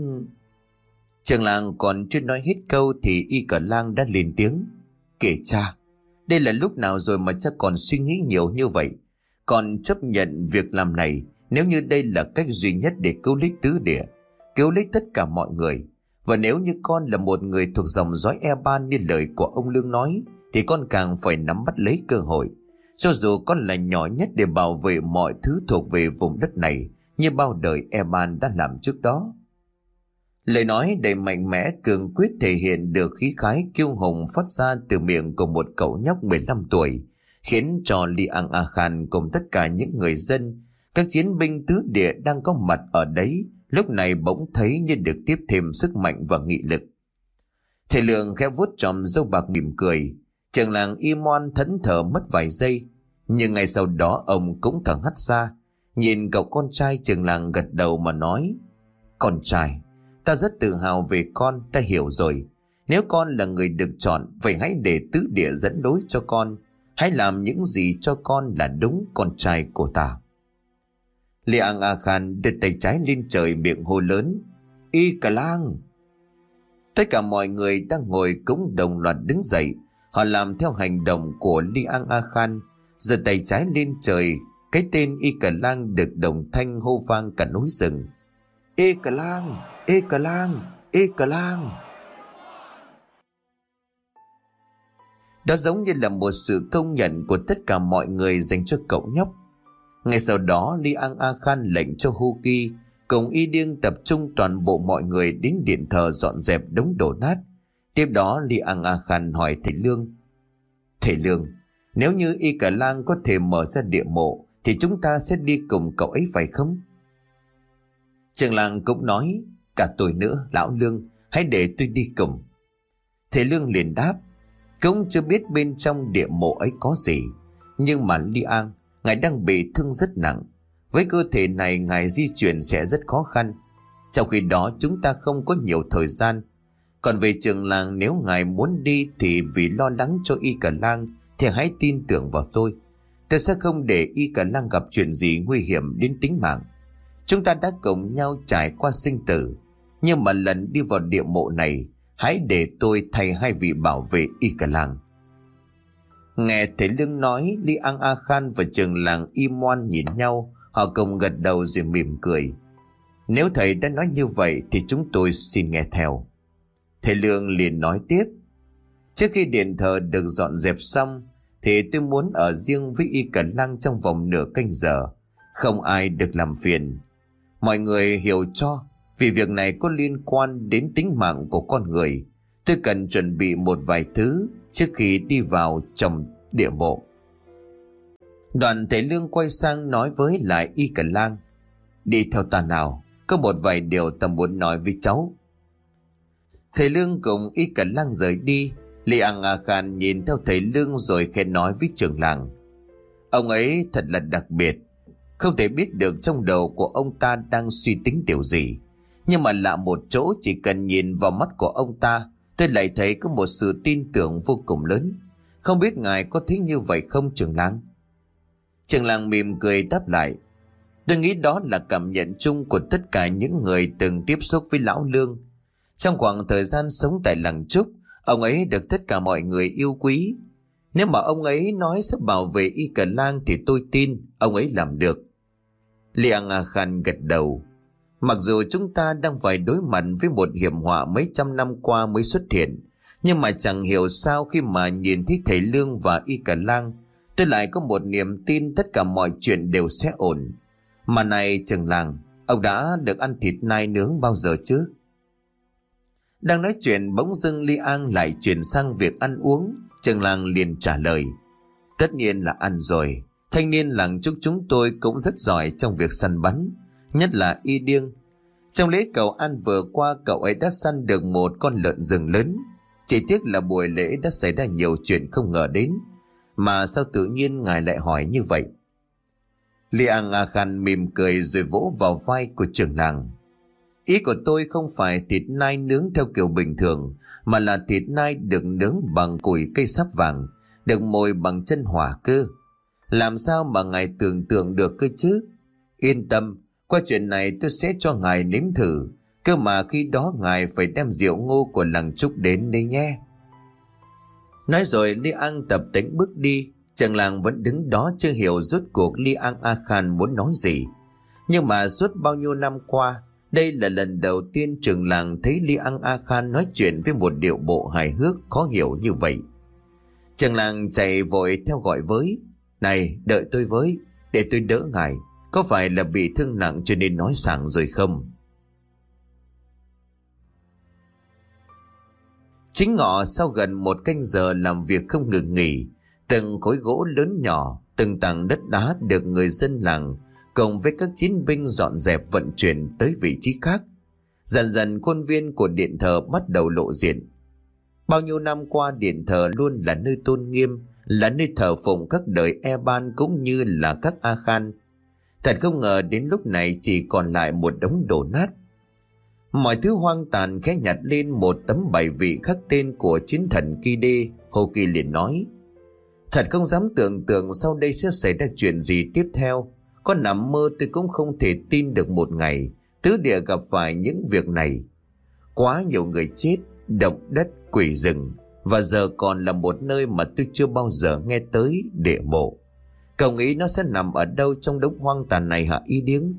Trường Lang còn chưa nói hết câu thì Y Cả Lang đã lên tiếng, kể cha, đây là lúc nào rồi mà cha còn suy nghĩ nhiều như vậy? Còn chấp nhận việc làm này nếu như đây là cách duy nhất để cứu lấy tứ địa, cứu lấy tất cả mọi người. Và nếu như con là một người thuộc dòng dõi e ban như lời của ông Lương nói, thì con càng phải nắm bắt lấy cơ hội. Cho dù con là nhỏ nhất để bảo vệ mọi thứ thuộc về vùng đất này, như bao đời e ban đã làm trước đó. Lời nói đầy mạnh mẽ cường quyết thể hiện được khí khái kiêu hùng phát ra từ miệng của một cậu nhóc mười lăm tuổi, khiến cho Li Ang A Khan cùng tất cả những người dân, các chiến binh tứ địa đang có mặt ở đấy, lúc này bỗng thấy như được tiếp thêm sức mạnh và nghị lực. Thầy Lương khẽ vuốt tròm râu bạc mỉm cười. Trường Làng Y Moan thẫn thờ mất vài giây, nhưng ngay sau đó ông cũng thở hắt ra, nhìn cậu con trai Trường Làng gật đầu mà nói, con trai, ta rất tự hào về con, ta hiểu rồi. Nếu con là người được chọn, vậy hãy để tứ địa dẫn lối cho con. Hãy làm những gì cho con là đúng, con trai của ta. Li Ang A Khan đưa tay trái lên trời, miệng hô lớn, Y Cả Lang. Tất cả mọi người đang ngồi cũng đồng loạt đứng dậy. Họ làm theo hành động của Li Ang A Khan, giơ tay trái lên trời. Cái tên Y Cả Lang được đồng thanh hô vang cả núi rừng. Y Cả Lang, Y Cả Lang, Y Cả Lang. Đó giống như là một sự công nhận của tất cả mọi người dành cho cậu nhóc. Ngay sau đó Li Ang A Khan lệnh cho Hu Ki cùng Y Điêng tập trung toàn bộ mọi người đến điện thờ dọn dẹp đống đổ nát. Tiếp đó Li Ang A Khan hỏi thầy Lương, thầy Lương, nếu như Y Cả Lang có thể mở ra địa mộ thì chúng ta sẽ đi cùng cậu ấy phải không? Trường Lang cũng nói, cả tôi nữa lão Lương, hãy để tôi đi cùng. Thầy Lương liền đáp, cũng chưa biết bên trong địa mộ ấy có gì, nhưng mà Li Ang, ngài đang bị thương rất nặng, với cơ thể này ngài di chuyển sẽ rất khó khăn. Trong khi đó chúng ta không có nhiều thời gian. Còn về Trường Làng, nếu ngài muốn đi thì vì lo lắng cho Y Cả Lang thì hãy tin tưởng vào tôi. Tôi sẽ không để Y Cả Lang gặp chuyện gì nguy hiểm đến tính mạng. Chúng ta đã cùng nhau trải qua sinh tử, nhưng mà lần đi vào địa mộ này, hãy để tôi thay hai vị bảo vệ Y Cả Lang. Nghe thầy Lương nói, Li Ang A Khan và Trường Làng Y Moan nhìn nhau, họ cùng gật đầu rồi mỉm cười. Nếu thầy đã nói như vậy thì chúng tôi xin nghe theo. Thầy Lương liền nói tiếp, trước khi điện thờ được dọn dẹp xong thì tôi muốn ở riêng với Y Cả Lang trong vòng nửa canh giờ, không ai được làm phiền. Mọi người hiểu cho, vì việc này có liên quan đến tính mạng của con người, tôi cần chuẩn bị một vài thứ trước khi đi vào trong địa mộ. Đoàn thầy Lương quay sang nói với lại Y Cả Lang, đi theo ta nào, có một vài điều ta muốn nói với cháu. Thầy Lương cùng Y Cả Lang rời đi. Li Ang A Khan nhìn theo thầy Lương rồi khẽ nói với Trường Làng, ông ấy thật là đặc biệt. Không thể biết được trong đầu của ông ta đang suy tính điều gì. Nhưng mà lạ một chỗ, chỉ cần nhìn vào mắt của ông ta, tôi lại thấy có một sự tin tưởng vô cùng lớn. Không biết ngài có thấy như vậy không trưởng làng? Trưởng làng mỉm cười đáp lại. Tôi nghĩ đó là cảm nhận chung của tất cả những người từng tiếp xúc với lão Lương. Trong khoảng thời gian sống tại làng Trúc, ông ấy được tất cả mọi người yêu quý. Nếu mà ông ấy nói sẽ bảo vệ Y Cờ Lang thì tôi tin ông ấy làm được. Liang A Khan gật đầu. Mặc dù chúng ta đang phải đối mặt với một hiểm họa mấy trăm năm qua mới xuất hiện, nhưng mà chẳng hiểu sao khi mà nhìn thấy thầy Lương và Y Cờ Lang, tôi lại có một niềm tin tất cả mọi chuyện đều sẽ ổn. Mà này trưởng làng, ông đã được ăn thịt nai nướng bao giờ chứ? Đang nói chuyện bỗng dưng Liang lại chuyển sang việc ăn uống. Trưởng làng liền trả lời. Tất nhiên là ăn rồi. Thanh niên làng Trúc chúng tôi cũng rất giỏi trong việc săn bắn, nhất là Y Điêng. Trong lễ cầu an vừa qua, cậu ấy đã săn được một con lợn rừng lớn. Chỉ tiếc là buổi lễ đã xảy ra nhiều chuyện không ngờ đến. Mà sao tự nhiên ngài lại hỏi như vậy? Liang A Khan mỉm cười rồi vỗ vào vai của trưởng làng. Ý của tôi không phải thịt nai nướng theo kiểu bình thường, mà là thịt nai được nướng bằng củi cây sáp vàng, được mồi bằng chân hỏa cơ. Làm sao mà ngài tưởng tượng được cơ chứ? Yên tâm, qua chuyện này tôi sẽ cho ngài nếm thử. Cơ mà khi đó ngài phải đem rượu ngô của làng Trúc đến đây nhé. Nói rồi Liang tập tễnh bước đi. Trưởng làng vẫn đứng đó chưa hiểu rốt cuộc Liang A Khan muốn nói gì. Nhưng mà suốt bao nhiêu năm qua, đây là lần đầu tiên trưởng làng thấy Liang A Khan nói chuyện với một điệu bộ hài hước khó hiểu như vậy. Trưởng làng chạy vội theo gọi với. Này, đợi tôi với, để tôi đỡ ngài. Có phải là bị thương nặng cho nên nói sảng rồi không? Chính ngọ sau gần một canh giờ làm việc không ngừng nghỉ, từng khối gỗ lớn nhỏ, từng tảng đất đá được người dân làng cùng với các chiến binh dọn dẹp vận chuyển tới vị trí khác. Dần dần khuôn viên của điện thờ bắt đầu lộ diện. Bao nhiêu năm qua, điện thờ luôn là nơi tôn nghiêm, là nơi thờ phụng các đời Eban cũng như là các A Khan. Thật không ngờ đến lúc này chỉ còn lại một đống đổ nát. Mọi thứ hoang tàn, khẽ nhặt lên một tấm bài vị khắc tên của chiến thần Kide. Hồ Kỳ liền nói: Thật không dám tưởng tượng sau đây sẽ xảy ra chuyện gì tiếp theo. Có nằm mơ tôi cũng không thể tin được một ngày tứ địa gặp phải những việc này. Quá nhiều người chết, động đất, quỷ rừng, và giờ còn là một nơi mà tôi chưa bao giờ nghe tới, địa mộ. Cậu nghĩ nó sẽ nằm ở đâu trong đống hoang tàn này hả Y Điêng?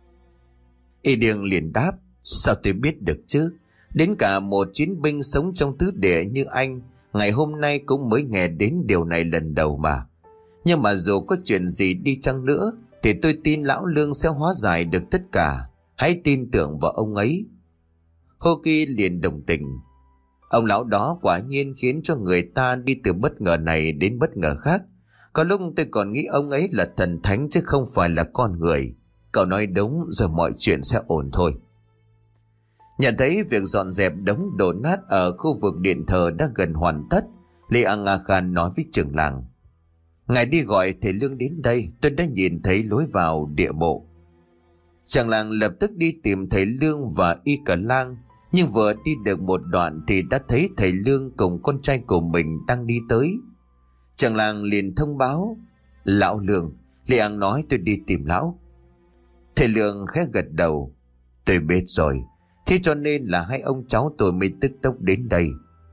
Y Điêng liền đáp: Sao tôi biết được chứ? Đến cả một chiến binh sống trong tứ địa như anh ngày hôm nay cũng mới nghe đến điều này lần đầu mà. Nhưng mà dù có chuyện gì đi chăng nữa thì tôi tin lão Lương sẽ hóa giải được tất cả. Hãy tin tưởng vào ông ấy. Hô Kỳ liền đồng tình: Ông lão đó quả nhiên khiến cho người ta đi từ bất ngờ này đến bất ngờ khác. Có lúc tôi còn nghĩ ông ấy là thần thánh chứ không phải là con người. Cậu nói đúng, rồi mọi chuyện sẽ ổn thôi. Nhận thấy việc dọn dẹp đống đổ nát ở khu vực điện thờ đã gần hoàn tất, Liang A Khan nói với trưởng làng: Ngài đi gọi thầy Lương đến đây, tôi đã nhìn thấy lối vào địa mộ. Trưởng làng lập tức đi tìm thầy Lương và Y Cờ Lang, nhưng vừa đi được một đoạn thì đã thấy thầy Lương cùng con trai của mình đang đi tới. Trưởng làng liền thông báo: Lão Lương, Liang nói tôi đi tìm lão. Thầy Lương khẽ gật đầu: Tôi biết rồi, thế cho nên là hai ông cháu tôi mới tức tốc đến đây.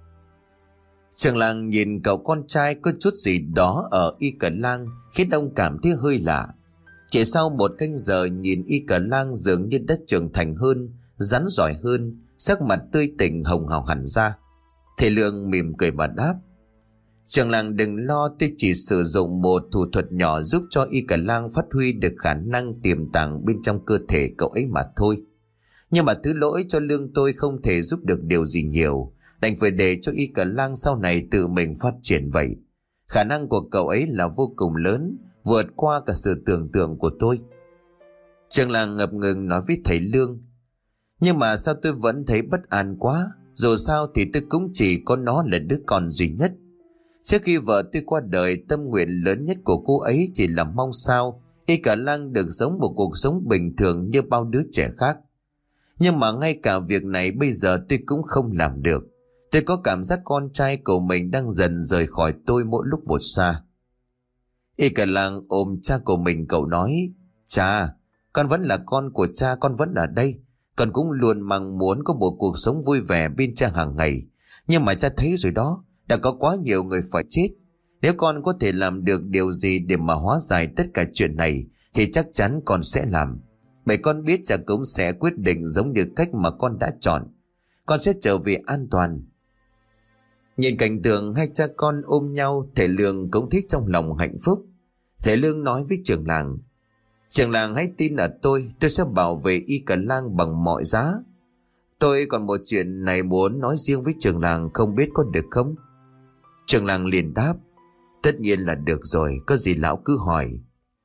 Trưởng làng nhìn cậu con trai có chút gì đó ở Y Cờ Lang khiến ông cảm thấy hơi lạ. Chỉ sau một canh giờ nhìn Y Cờ Lang dường như đã trưởng thành hơn, rắn giỏi hơn, sắc mặt tươi tỉnh hồng hào hẳn ra. Thầy Lương mỉm cười mà đáp: Trưởng làng đừng lo, tôi chỉ sử dụng một thủ thuật nhỏ giúp cho Y Cờ Lang phát huy được khả năng tiềm tàng bên trong cơ thể cậu ấy mà thôi. Nhưng mà thứ lỗi cho Lương tôi không thể giúp được điều gì nhiều, đành phải để cho Y Cờ Lang sau này tự mình phát triển vậy. Khả năng của cậu ấy là vô cùng lớn, vượt qua cả sự tưởng tượng của tôi. Trưởng làng ngập ngừng nói với thầy Lương: Nhưng mà sao tôi vẫn thấy bất an quá. Dù sao thì tôi cũng chỉ có nó là đứa con duy nhất. Trước khi vợ tôi qua đời, tâm nguyện lớn nhất của cô ấy chỉ là mong sao Y Cả Lang được sống một cuộc sống bình thường như bao đứa trẻ khác. Nhưng mà ngay cả việc này bây giờ tôi cũng không làm được. Tôi có cảm giác con trai của mình đang dần rời khỏi tôi mỗi lúc một xa. Y Cả Lang ôm cha của mình, cậu nói: Cha, con vẫn là con của cha, con vẫn ở đây. Con cũng luôn mong muốn có một cuộc sống vui vẻ bên cha hàng ngày. Nhưng mà cha thấy rồi đó, đã có quá nhiều người phải chết. Nếu con có thể làm được điều gì để mà hóa giải tất cả chuyện này thì chắc chắn con sẽ làm. Bởi con biết cha cũng sẽ quyết định giống như cách mà con đã chọn. Con sẽ trở về an toàn. Nhìn cảnh tượng hai cha con ôm nhau, thầy Lương cũng thích trong lòng hạnh phúc. Thầy Lương nói với trưởng làng: Trưởng làng hãy tin ở tôi, tôi sẽ bảo vệ Y Cả Lang bằng mọi giá. Tôi còn một chuyện này muốn nói riêng với trưởng làng, không biết có được không? Trưởng làng liền đáp: Tất nhiên là được rồi, có gì lão cứ hỏi.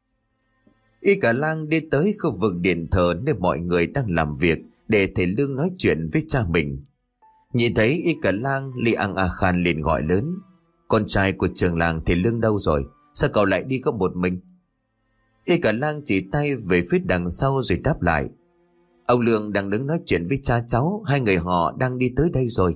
Y Cả Lang đi tới khu vực điện thờ nơi mọi người đang làm việc để thầy Lương nói chuyện với cha mình. Nhìn thấy Y Cả Lang, Li Ang A Khan liền gọi lớn: Con trai của trưởng làng thầy Lương đâu rồi? Sao cậu lại đi có một mình? Y Cả Lang chỉ tay về phía đằng sau rồi đáp lại: Ông Lương đang đứng nói chuyện với cha cháu, hai người họ đang đi tới đây rồi.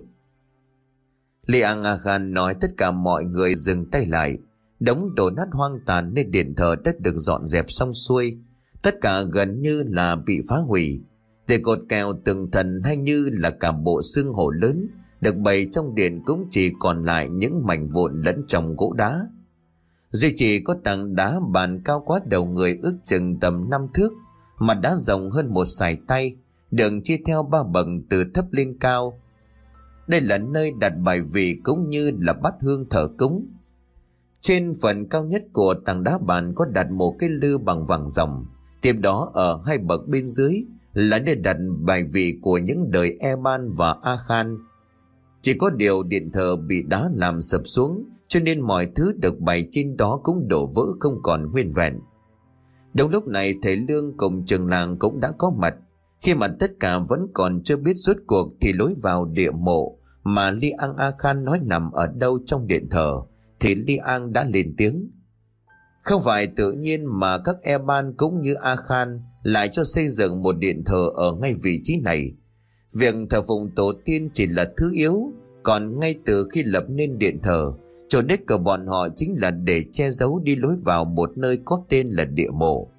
Li Ang A Khan nói tất cả mọi người dừng tay lại. Đống đổ nát hoang tàn nơi điện thờ đã được dọn dẹp xong xuôi. Tất cả gần như là bị phá hủy. Để cột kèo tường thần hay như là cả bộ xương hổ lớn được bày trong điện cũng chỉ còn lại những mảnh vụn lẫn trong gỗ đá. Duy chỉ có tảng đá bàn cao quá đầu người, ước chừng tầm năm thước, mặt đá rộng hơn một sải tay, đường chia theo ba bậc từ thấp lên cao. Đây là nơi đặt bài vị cũng như là bát hương thờ cúng. Trên phần cao nhất của tảng đá bàn có đặt một cái lư bằng vàng ròng. Tiếp đó ở hai bậc bên dưới là nơi đặt bài vị của những đời Eban và A Khan. Chỉ có điều điện thờ bị đá làm sập xuống, cho nên mọi thứ được bày trên đó cũng đổ vỡ không còn nguyên vẹn. Đúng lúc này thầy Lương cùng trưởng làng cũng đã có mặt. Khi mà tất cả vẫn còn chưa biết rốt cuộc thì lối vào địa mộ mà Li Ang A Khan nói nằm ở đâu trong điện thờ thì Li Ang đã lên tiếng: Không phải tự nhiên mà các Eban cũng như A Khan lại cho xây dựng một điện thờ ở ngay vị trí này. Việc thờ phụng tổ tiên chỉ là thứ yếu, còn ngay từ khi lập nên điện thờ, chỗ đích của bọn họ chính là để che giấu đi lối vào một nơi có tên là địa mộ,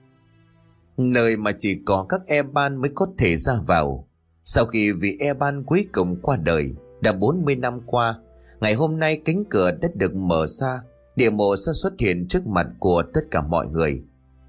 nơi mà chỉ có các Eban mới có thể ra vào. Sau khi vị Eban cuối cùng qua đời, đã bốn mươi năm qua, ngày hôm nay cánh cửa đã được mở ra, địa mộ sẽ xuất hiện trước mặt của tất cả mọi người.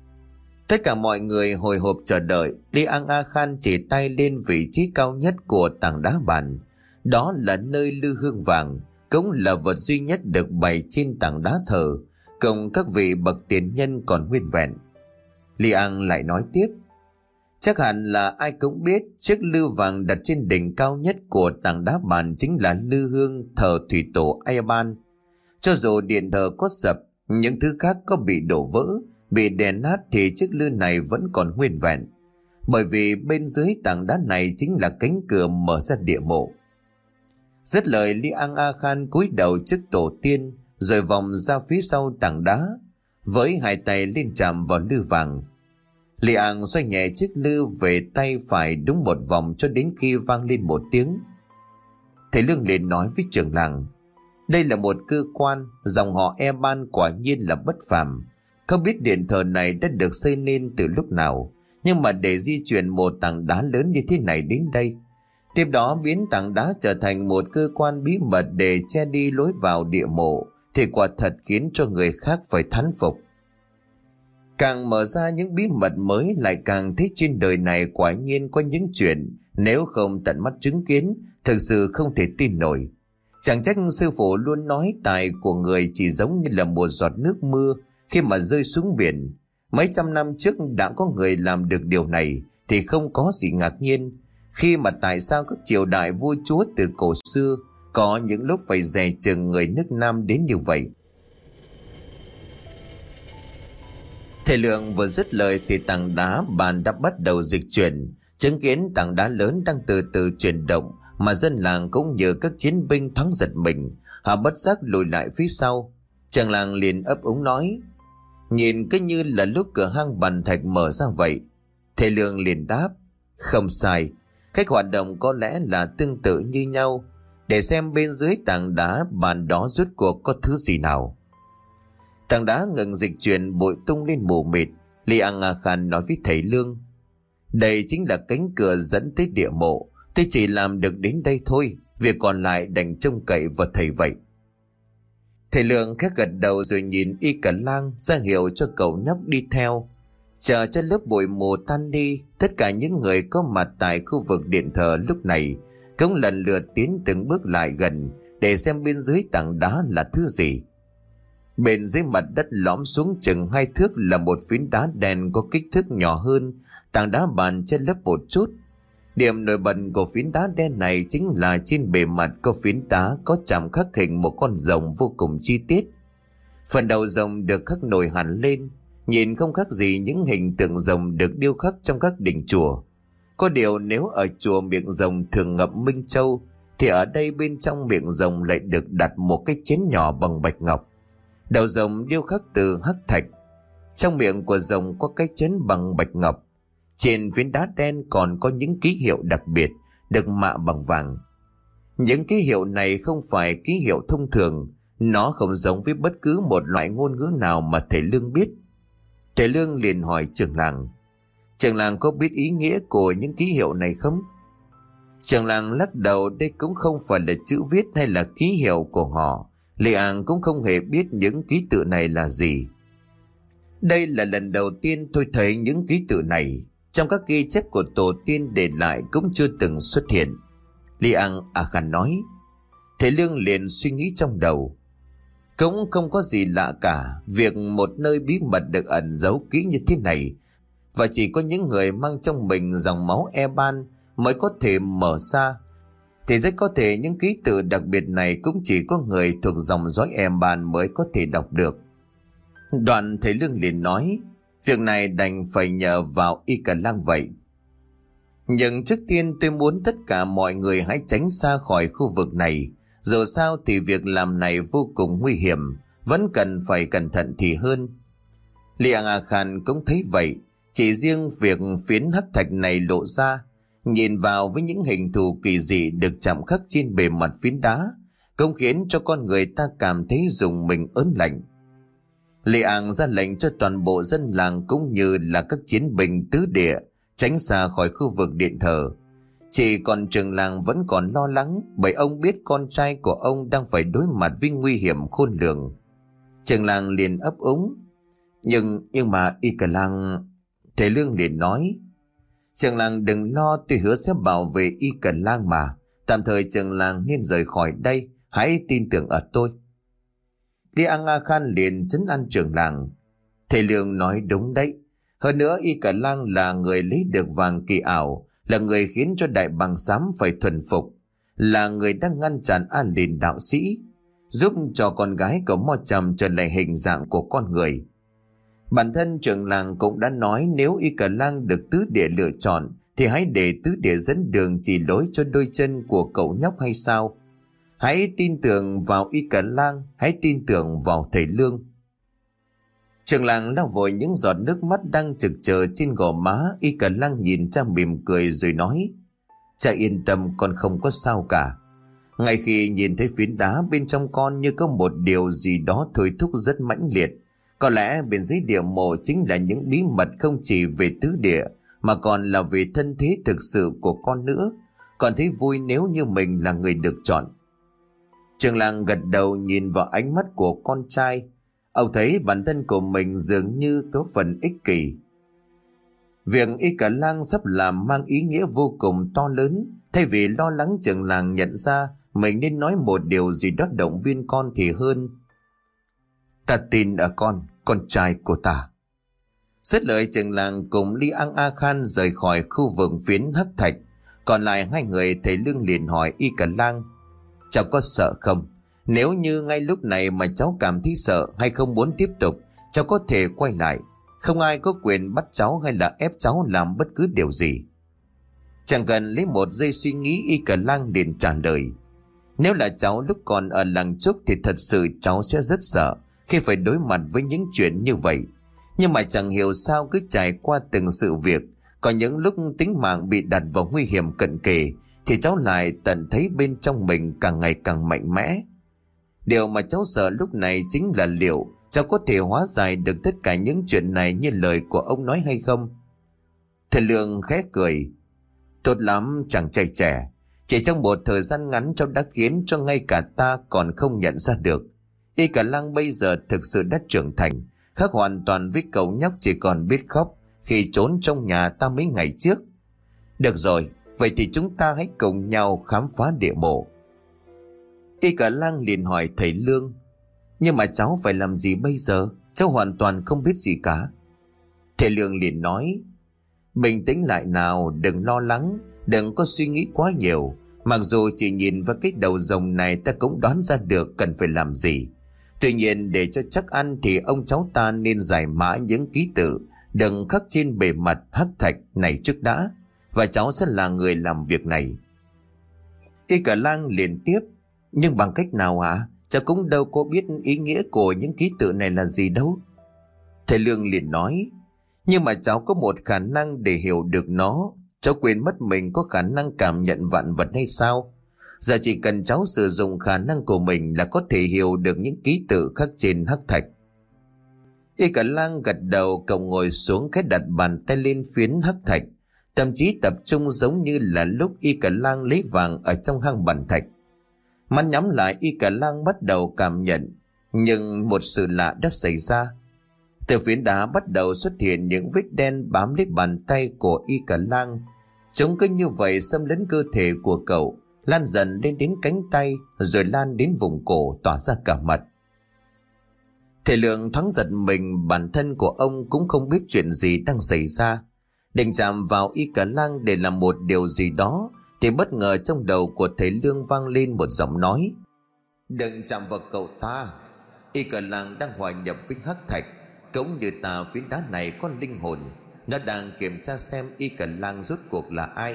Tất cả mọi người hồi hộp chờ đợi. Li Ang A Khan chỉ tay lên vị trí cao nhất của tảng đá bàn. Đó là nơi lư hương vàng, cũng là vật duy nhất được bày trên tảng đá thờ, cùng các vị bậc tiền nhân còn nguyên vẹn. Li Ang lại nói tiếp: Chắc hẳn là ai cũng biết chiếc lư vàng đặt trên đỉnh cao nhất của tảng đá bàn chính là lư hương thờ thủy tổ Eban. Cho dù điện thờ có sập, những thứ khác có bị đổ vỡ, bị đè nát thì chiếc lư này vẫn còn nguyên vẹn. Bởi vì bên dưới tảng đá này chính là cánh cửa mở ra địa mộ. Dứt lời, Li Ang A Khan cúi đầu trước tổ tiên, rồi vòng ra phía sau tảng đá, với hai tay lên chạm vào lư vàng. Li Ang xoay nhẹ chiếc lư về tay phải đúng một vòng cho đến khi vang lên một tiếng. Thầy Lương liền nói với trưởng làng: Đây là một cơ quan, dòng họ Eban quả nhiên là bất phàm. Không biết điện thờ này đã được xây nên từ lúc nào, nhưng mà để di chuyển một tảng đá lớn như thế này đến đây, tiếp đó biến tảng đá trở thành một cơ quan bí mật để che đi lối vào địa mộ, thì quả thật khiến cho người khác phải thán phục. Càng mở ra những bí mật mới, lại càng thấy trên đời này quả nhiên có những chuyện nếu không tận mắt chứng kiến, thực sự không thể tin nổi. Chẳng trách sư phụ luôn nói tài của người chỉ giống như là một giọt nước mưa khi mà rơi xuống biển. Mấy trăm năm trước đã có người làm được điều này thì không có gì ngạc nhiên, khi mà tại sao các triều đại vua chúa từ cổ xưa có những lúc phải dè chừng người nước Nam đến như vậy. Thầy Lượng vừa dứt lời thì tảng đá bàn đã bắt đầu dịch chuyển. Chứng kiến tảng đá lớn đang từ từ chuyển động mà dân làng cũng như các chiến binh thoáng giật mình, họ bất giác lùi lại phía sau. Chàng làng liền ấp úng nói: Nhìn cứ như là lúc cửa hang bàn thạch mở ra vậy. Thầy Lương liền đáp: Không sai, cách hoạt động có lẽ là tương tự như nhau. Để xem bên dưới tảng đá bàn đó rốt cuộc có thứ gì nào. Tảng đá ngừng dịch chuyển, bụi tung lên mù mịt. Li Ang A Khan nói với thầy Lương: Đây chính là cánh cửa dẫn tới địa mộ. Tôi chỉ làm được đến đây thôi, việc còn lại đành trông cậy vào thầy vậy. Thầy Lương khẽ gật đầu rồi nhìn Y Cả Lang ra hiệu cho cậu nhóc đi theo. Chờ cho lớp bụi mù tan đi, tất cả những người có mặt tại khu vực điện thờ lúc này cũng lần lượt tiến từng bước lại gần để xem bên dưới tảng đá là thứ gì. Bên dưới mặt đất lõm xuống chừng hai thước là một phiến đá đen có kích thước nhỏ hơn tảng đá bàn trên lớp một chút. Điểm nổi bật của phiến đá đen này chính là trên bề mặt có phiến đá có chạm khắc hình một con rồng vô cùng chi tiết. Phần đầu rồng được khắc nổi hẳn lên, nhìn không khác gì những hình tượng rồng được điêu khắc trong các đình chùa. Có điều nếu ở chùa miệng rồng thường ngậm minh châu, thì ở đây bên trong miệng rồng lại được đặt một cái chén nhỏ bằng bạch ngọc. Đầu rồng điêu khắc từ hắc thạch. Trong miệng của rồng có cái chén bằng bạch ngọc. Trên phiến đá đen còn có những ký hiệu đặc biệt được mạ bằng vàng. Những ký hiệu này không phải ký hiệu thông thường, nó không giống với bất cứ một loại ngôn ngữ nào mà thầy Lương biết. Thầy Lương liền hỏi trưởng làng: Trưởng làng có biết ý nghĩa của những ký hiệu này không? Trưởng làng lắc đầu: Đây cũng không phải là chữ viết hay là ký hiệu của họ. Li Ang cũng không hề biết những ký tự này là gì. Đây là lần đầu tiên tôi thấy những ký tự này. Trong các ghi chép của tổ tiên để lại cũng chưa từng xuất hiện. Li Ang A Khan nói. Thầy Lương liền suy nghĩ trong đầu. Cũng không có gì lạ cả việc một nơi bí mật được ẩn giấu kỹ như thế này, và chỉ có những người mang trong mình dòng máu Eban mới có thể mở ra. Thì rất có thể những ký tự đặc biệt này cũng chỉ có người thuộc dòng dõi Eban mới có thể đọc được. Đoạn thầy Lương liền nói: Việc này đành phải nhờ vào Y Cả Lang vậy. Nhưng trước tiên tôi muốn tất cả mọi người hãy tránh xa khỏi khu vực này. Dù sao thì việc làm này vô cùng nguy hiểm, vẫn cần phải cẩn thận thì hơn. Li Ang A Khan cũng thấy vậy. Chỉ riêng việc phiến hắc thạch này lộ ra, nhìn vào với những hình thù kỳ dị được chạm khắc trên bề mặt phiến đá, cũng khiến cho con người ta cảm thấy rùng mình ớn lạnh. Li Ang ra lệnh cho toàn bộ dân làng cũng như là các chiến binh tứ địa tránh xa khỏi khu vực điện thờ. Chỉ còn trưởng làng vẫn còn lo lắng, bởi ông biết con trai của ông đang phải đối mặt với nguy hiểm khôn lường. Trưởng làng liền ấp úng: Nhưng nhưng mà Y Cả Lang... Thầy Lương liền nói: Trưởng làng đừng lo, tôi hứa sẽ bảo vệ Y Cả Lang mà. Tạm thời trưởng làng nên rời khỏi đây, hãy tin tưởng ở tôi. Li Ang A Khan liền trấn an trưởng làng: Thầy Lương nói đúng đấy. Hơn nữa Y Cả Lang là người lấy được vàng kỳ ảo, là người khiến cho Đại Bàng Xám phải thuần phục, là người đang ngăn chặn An Lìn đạo sĩ, giúp cho con gái của Mo Trầm trở lại hình dạng của con người. Bản thân trưởng làng cũng đã nói nếu Y Cả Lang được tứ địa lựa chọn thì hãy để tứ địa dẫn đường chỉ lối cho đôi chân của cậu nhóc hay sao? Hãy tin tưởng vào Y Cả Lang, hãy tin tưởng vào thầy Lương. Trưởng làng lau vội những giọt nước mắt đang trực chờ trên gò má. Y Cả Lang nhìn cha mỉm cười rồi nói: Cha yên tâm, con không có sao cả. Ngay khi nhìn thấy phiến đá bên trong con như có một điều gì đó thôi thúc rất mãnh liệt. Có lẽ bên dưới địa mộ chính là những bí mật không chỉ về tứ địa mà còn là về thân thế thực sự của con nữa. Con thấy vui nếu như mình là người được chọn. Trưởng làng gật đầu nhìn vào ánh mắt của con trai. Ông thấy bản thân của mình dường như có phần ích kỷ. Việc Y Cả Lang sắp làm mang ý nghĩa vô cùng to lớn. Thay vì lo lắng trưởng làng nhận ra mình nên nói một điều gì đó động viên con thì hơn. Ta tin ở con, con trai của ta. Dứt lời, trưởng làng cùng Li Ang A Khan rời khỏi khu vực phiến hắc thạch. Còn lại hai người, thầy Lương liền hỏi Y Cả Lang: Cháu có sợ không? Nếu như ngay lúc này mà cháu cảm thấy sợ hay không muốn tiếp tục, cháu có thể quay lại. Không ai có quyền bắt cháu hay là ép cháu làm bất cứ điều gì. Chẳng cần lấy một giây suy nghĩ, Y Cả Lang liền trả lời: Nếu là cháu lúc còn ở làng Trúc thì thật sự cháu sẽ rất sợ khi phải đối mặt với những chuyện như vậy. Nhưng mà chẳng hiểu sao cứ trải qua từng sự việc, có những lúc tính mạng bị đặt vào nguy hiểm cận kề, thì cháu lại tận thấy bên trong mình càng ngày càng mạnh mẽ. Điều mà cháu sợ lúc này chính là liệu cháu có thể hóa giải được tất cả những chuyện này như lời của ông nói hay không. Thầy Lương khẽ cười. Tốt lắm chàng trai trẻ, chỉ trong một thời gian ngắn cháu đã khiến cho ngay cả ta còn không nhận ra được. Y Cả Lăng bây giờ thực sự đã trưởng thành, khác hoàn toàn với cậu nhóc chỉ còn biết khóc khi trốn trong nhà ta mấy ngày trước. Được rồi, vậy thì chúng ta hãy cùng nhau khám phá địa mộ. Y Cả Lăng liền hỏi thầy Lương. Nhưng mà cháu phải làm gì bây giờ? Cháu hoàn toàn không biết gì cả. Thầy Lương liền nói. Bình tĩnh lại nào, đừng lo lắng, đừng có suy nghĩ quá nhiều. Mặc dù chỉ nhìn vào cái đầu rồng này ta cũng đoán ra được cần phải làm gì. Tuy nhiên để cho chắc ăn thì ông cháu ta nên giải mã những ký tự đừng khắc trên bề mặt hắc thạch này trước đã, và cháu sẽ là người làm việc này. Y Cả Lang liền tiếp. Nhưng bằng cách nào hả? Cháu cũng đâu có biết ý nghĩa của những ký tự này là gì đâu. Thầy Lương liền nói. Nhưng mà cháu có một khả năng để hiểu được nó. Cháu quên mất mình có khả năng cảm nhận vạn vật hay sao? Giờ chỉ cần cháu sử dụng khả năng của mình là có thể hiểu được những ký tự khắc trên hắc thạch. Y Cả Lang gật đầu, cậu ngồi xuống khẽ đặt bàn tay lên phiến hắc thạch, tâm trí tập trung giống như là lúc Y Cả Lang lấy vàng ở trong hang bàn thạch. Mắt nhắm lại, Y Cả Lang bắt đầu cảm nhận, nhưng một sự lạ đã xảy ra. Từ phiến đá bắt đầu xuất hiện những vết đen bám lấy bàn tay của Y Cả Lang. Chúng cứ như vậy xâm lấn cơ thể của cậu, lan dần lên đến cánh tay, rồi lan đến vùng cổ, tỏa ra cả mặt. Thầy Lượng thoáng giật mình, bản thân của ông cũng không biết chuyện gì đang xảy ra. Định chạm vào Y Cả Lang để làm một điều gì đó, thì bất ngờ trong đầu của thầy Lương vang lên một giọng nói. Đừng chạm vào cậu ta. Y Cả Lang đang hòa nhập với hắc thạch, cũng như ta phiến đá này có linh hồn. Nó đang kiểm tra xem Y Cả Lang rốt cuộc là ai.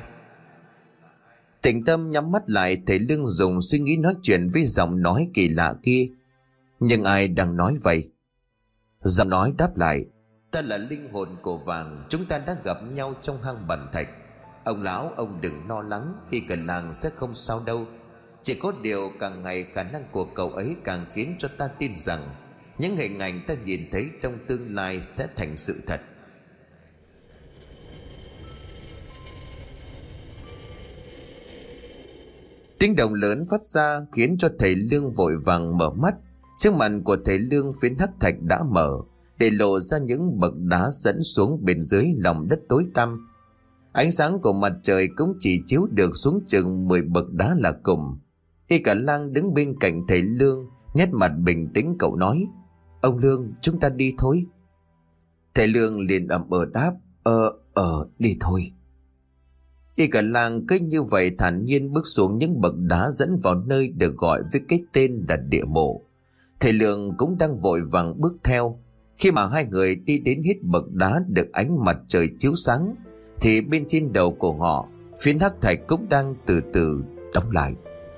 Tĩnh tâm nhắm mắt lại, thầy Lương dùng suy nghĩ nói chuyện với giọng nói kỳ lạ kia. Nhưng ai đang nói vậy? Giọng nói đáp lại. Ta là linh hồn của vàng, chúng ta đã gặp nhau trong hang bàn thạch. Ông lão, ông đừng lo lắng, Y Cả Lang sẽ không sao đâu. Chỉ có điều càng ngày khả năng của cậu ấy càng khiến cho ta tin rằng những hình ảnh ta nhìn thấy trong tương lai sẽ thành sự thật. Tiếng động lớn phát ra khiến cho thầy Lương vội vàng mở mắt. Trước mặt của thầy Lương, phiến hắc thạch đã mở, để lộ ra những bậc đá dẫn xuống bên dưới lòng đất tối tăm. Ánh sáng của mặt trời cũng chỉ chiếu được xuống chừng mười bậc đá là cùng. Y Cả Lang đứng bên cạnh thầy Lương, nét mặt bình tĩnh, cậu nói. Ông Lương, chúng ta đi thôi. Thầy Lương liền ậm ờ đáp. Ờ, ờ, đi thôi. Y Cả Lang cứ như vậy thản nhiên bước xuống những bậc đá dẫn vào nơi được gọi với cái tên là địa mộ. Thầy Lương cũng đang vội vàng bước theo. Khi mà hai người đi đến hết bậc đá được ánh mặt trời chiếu sáng, thì bên trên đầu của họ, phiến hắc thạch cũng đang từ từ đóng lại.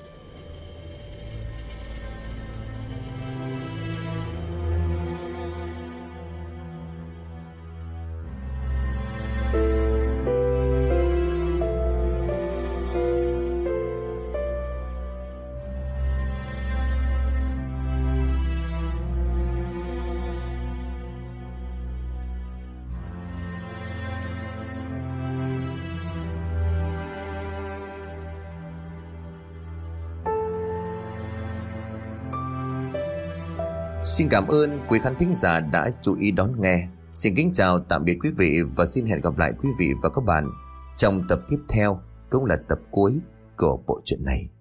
Xin cảm ơn quý khán thính giả đã chú ý đón nghe. Xin kính chào tạm biệt quý vị và xin hẹn gặp lại quý vị và các bạn trong tập tiếp theo, cũng là tập cuối của bộ truyện này.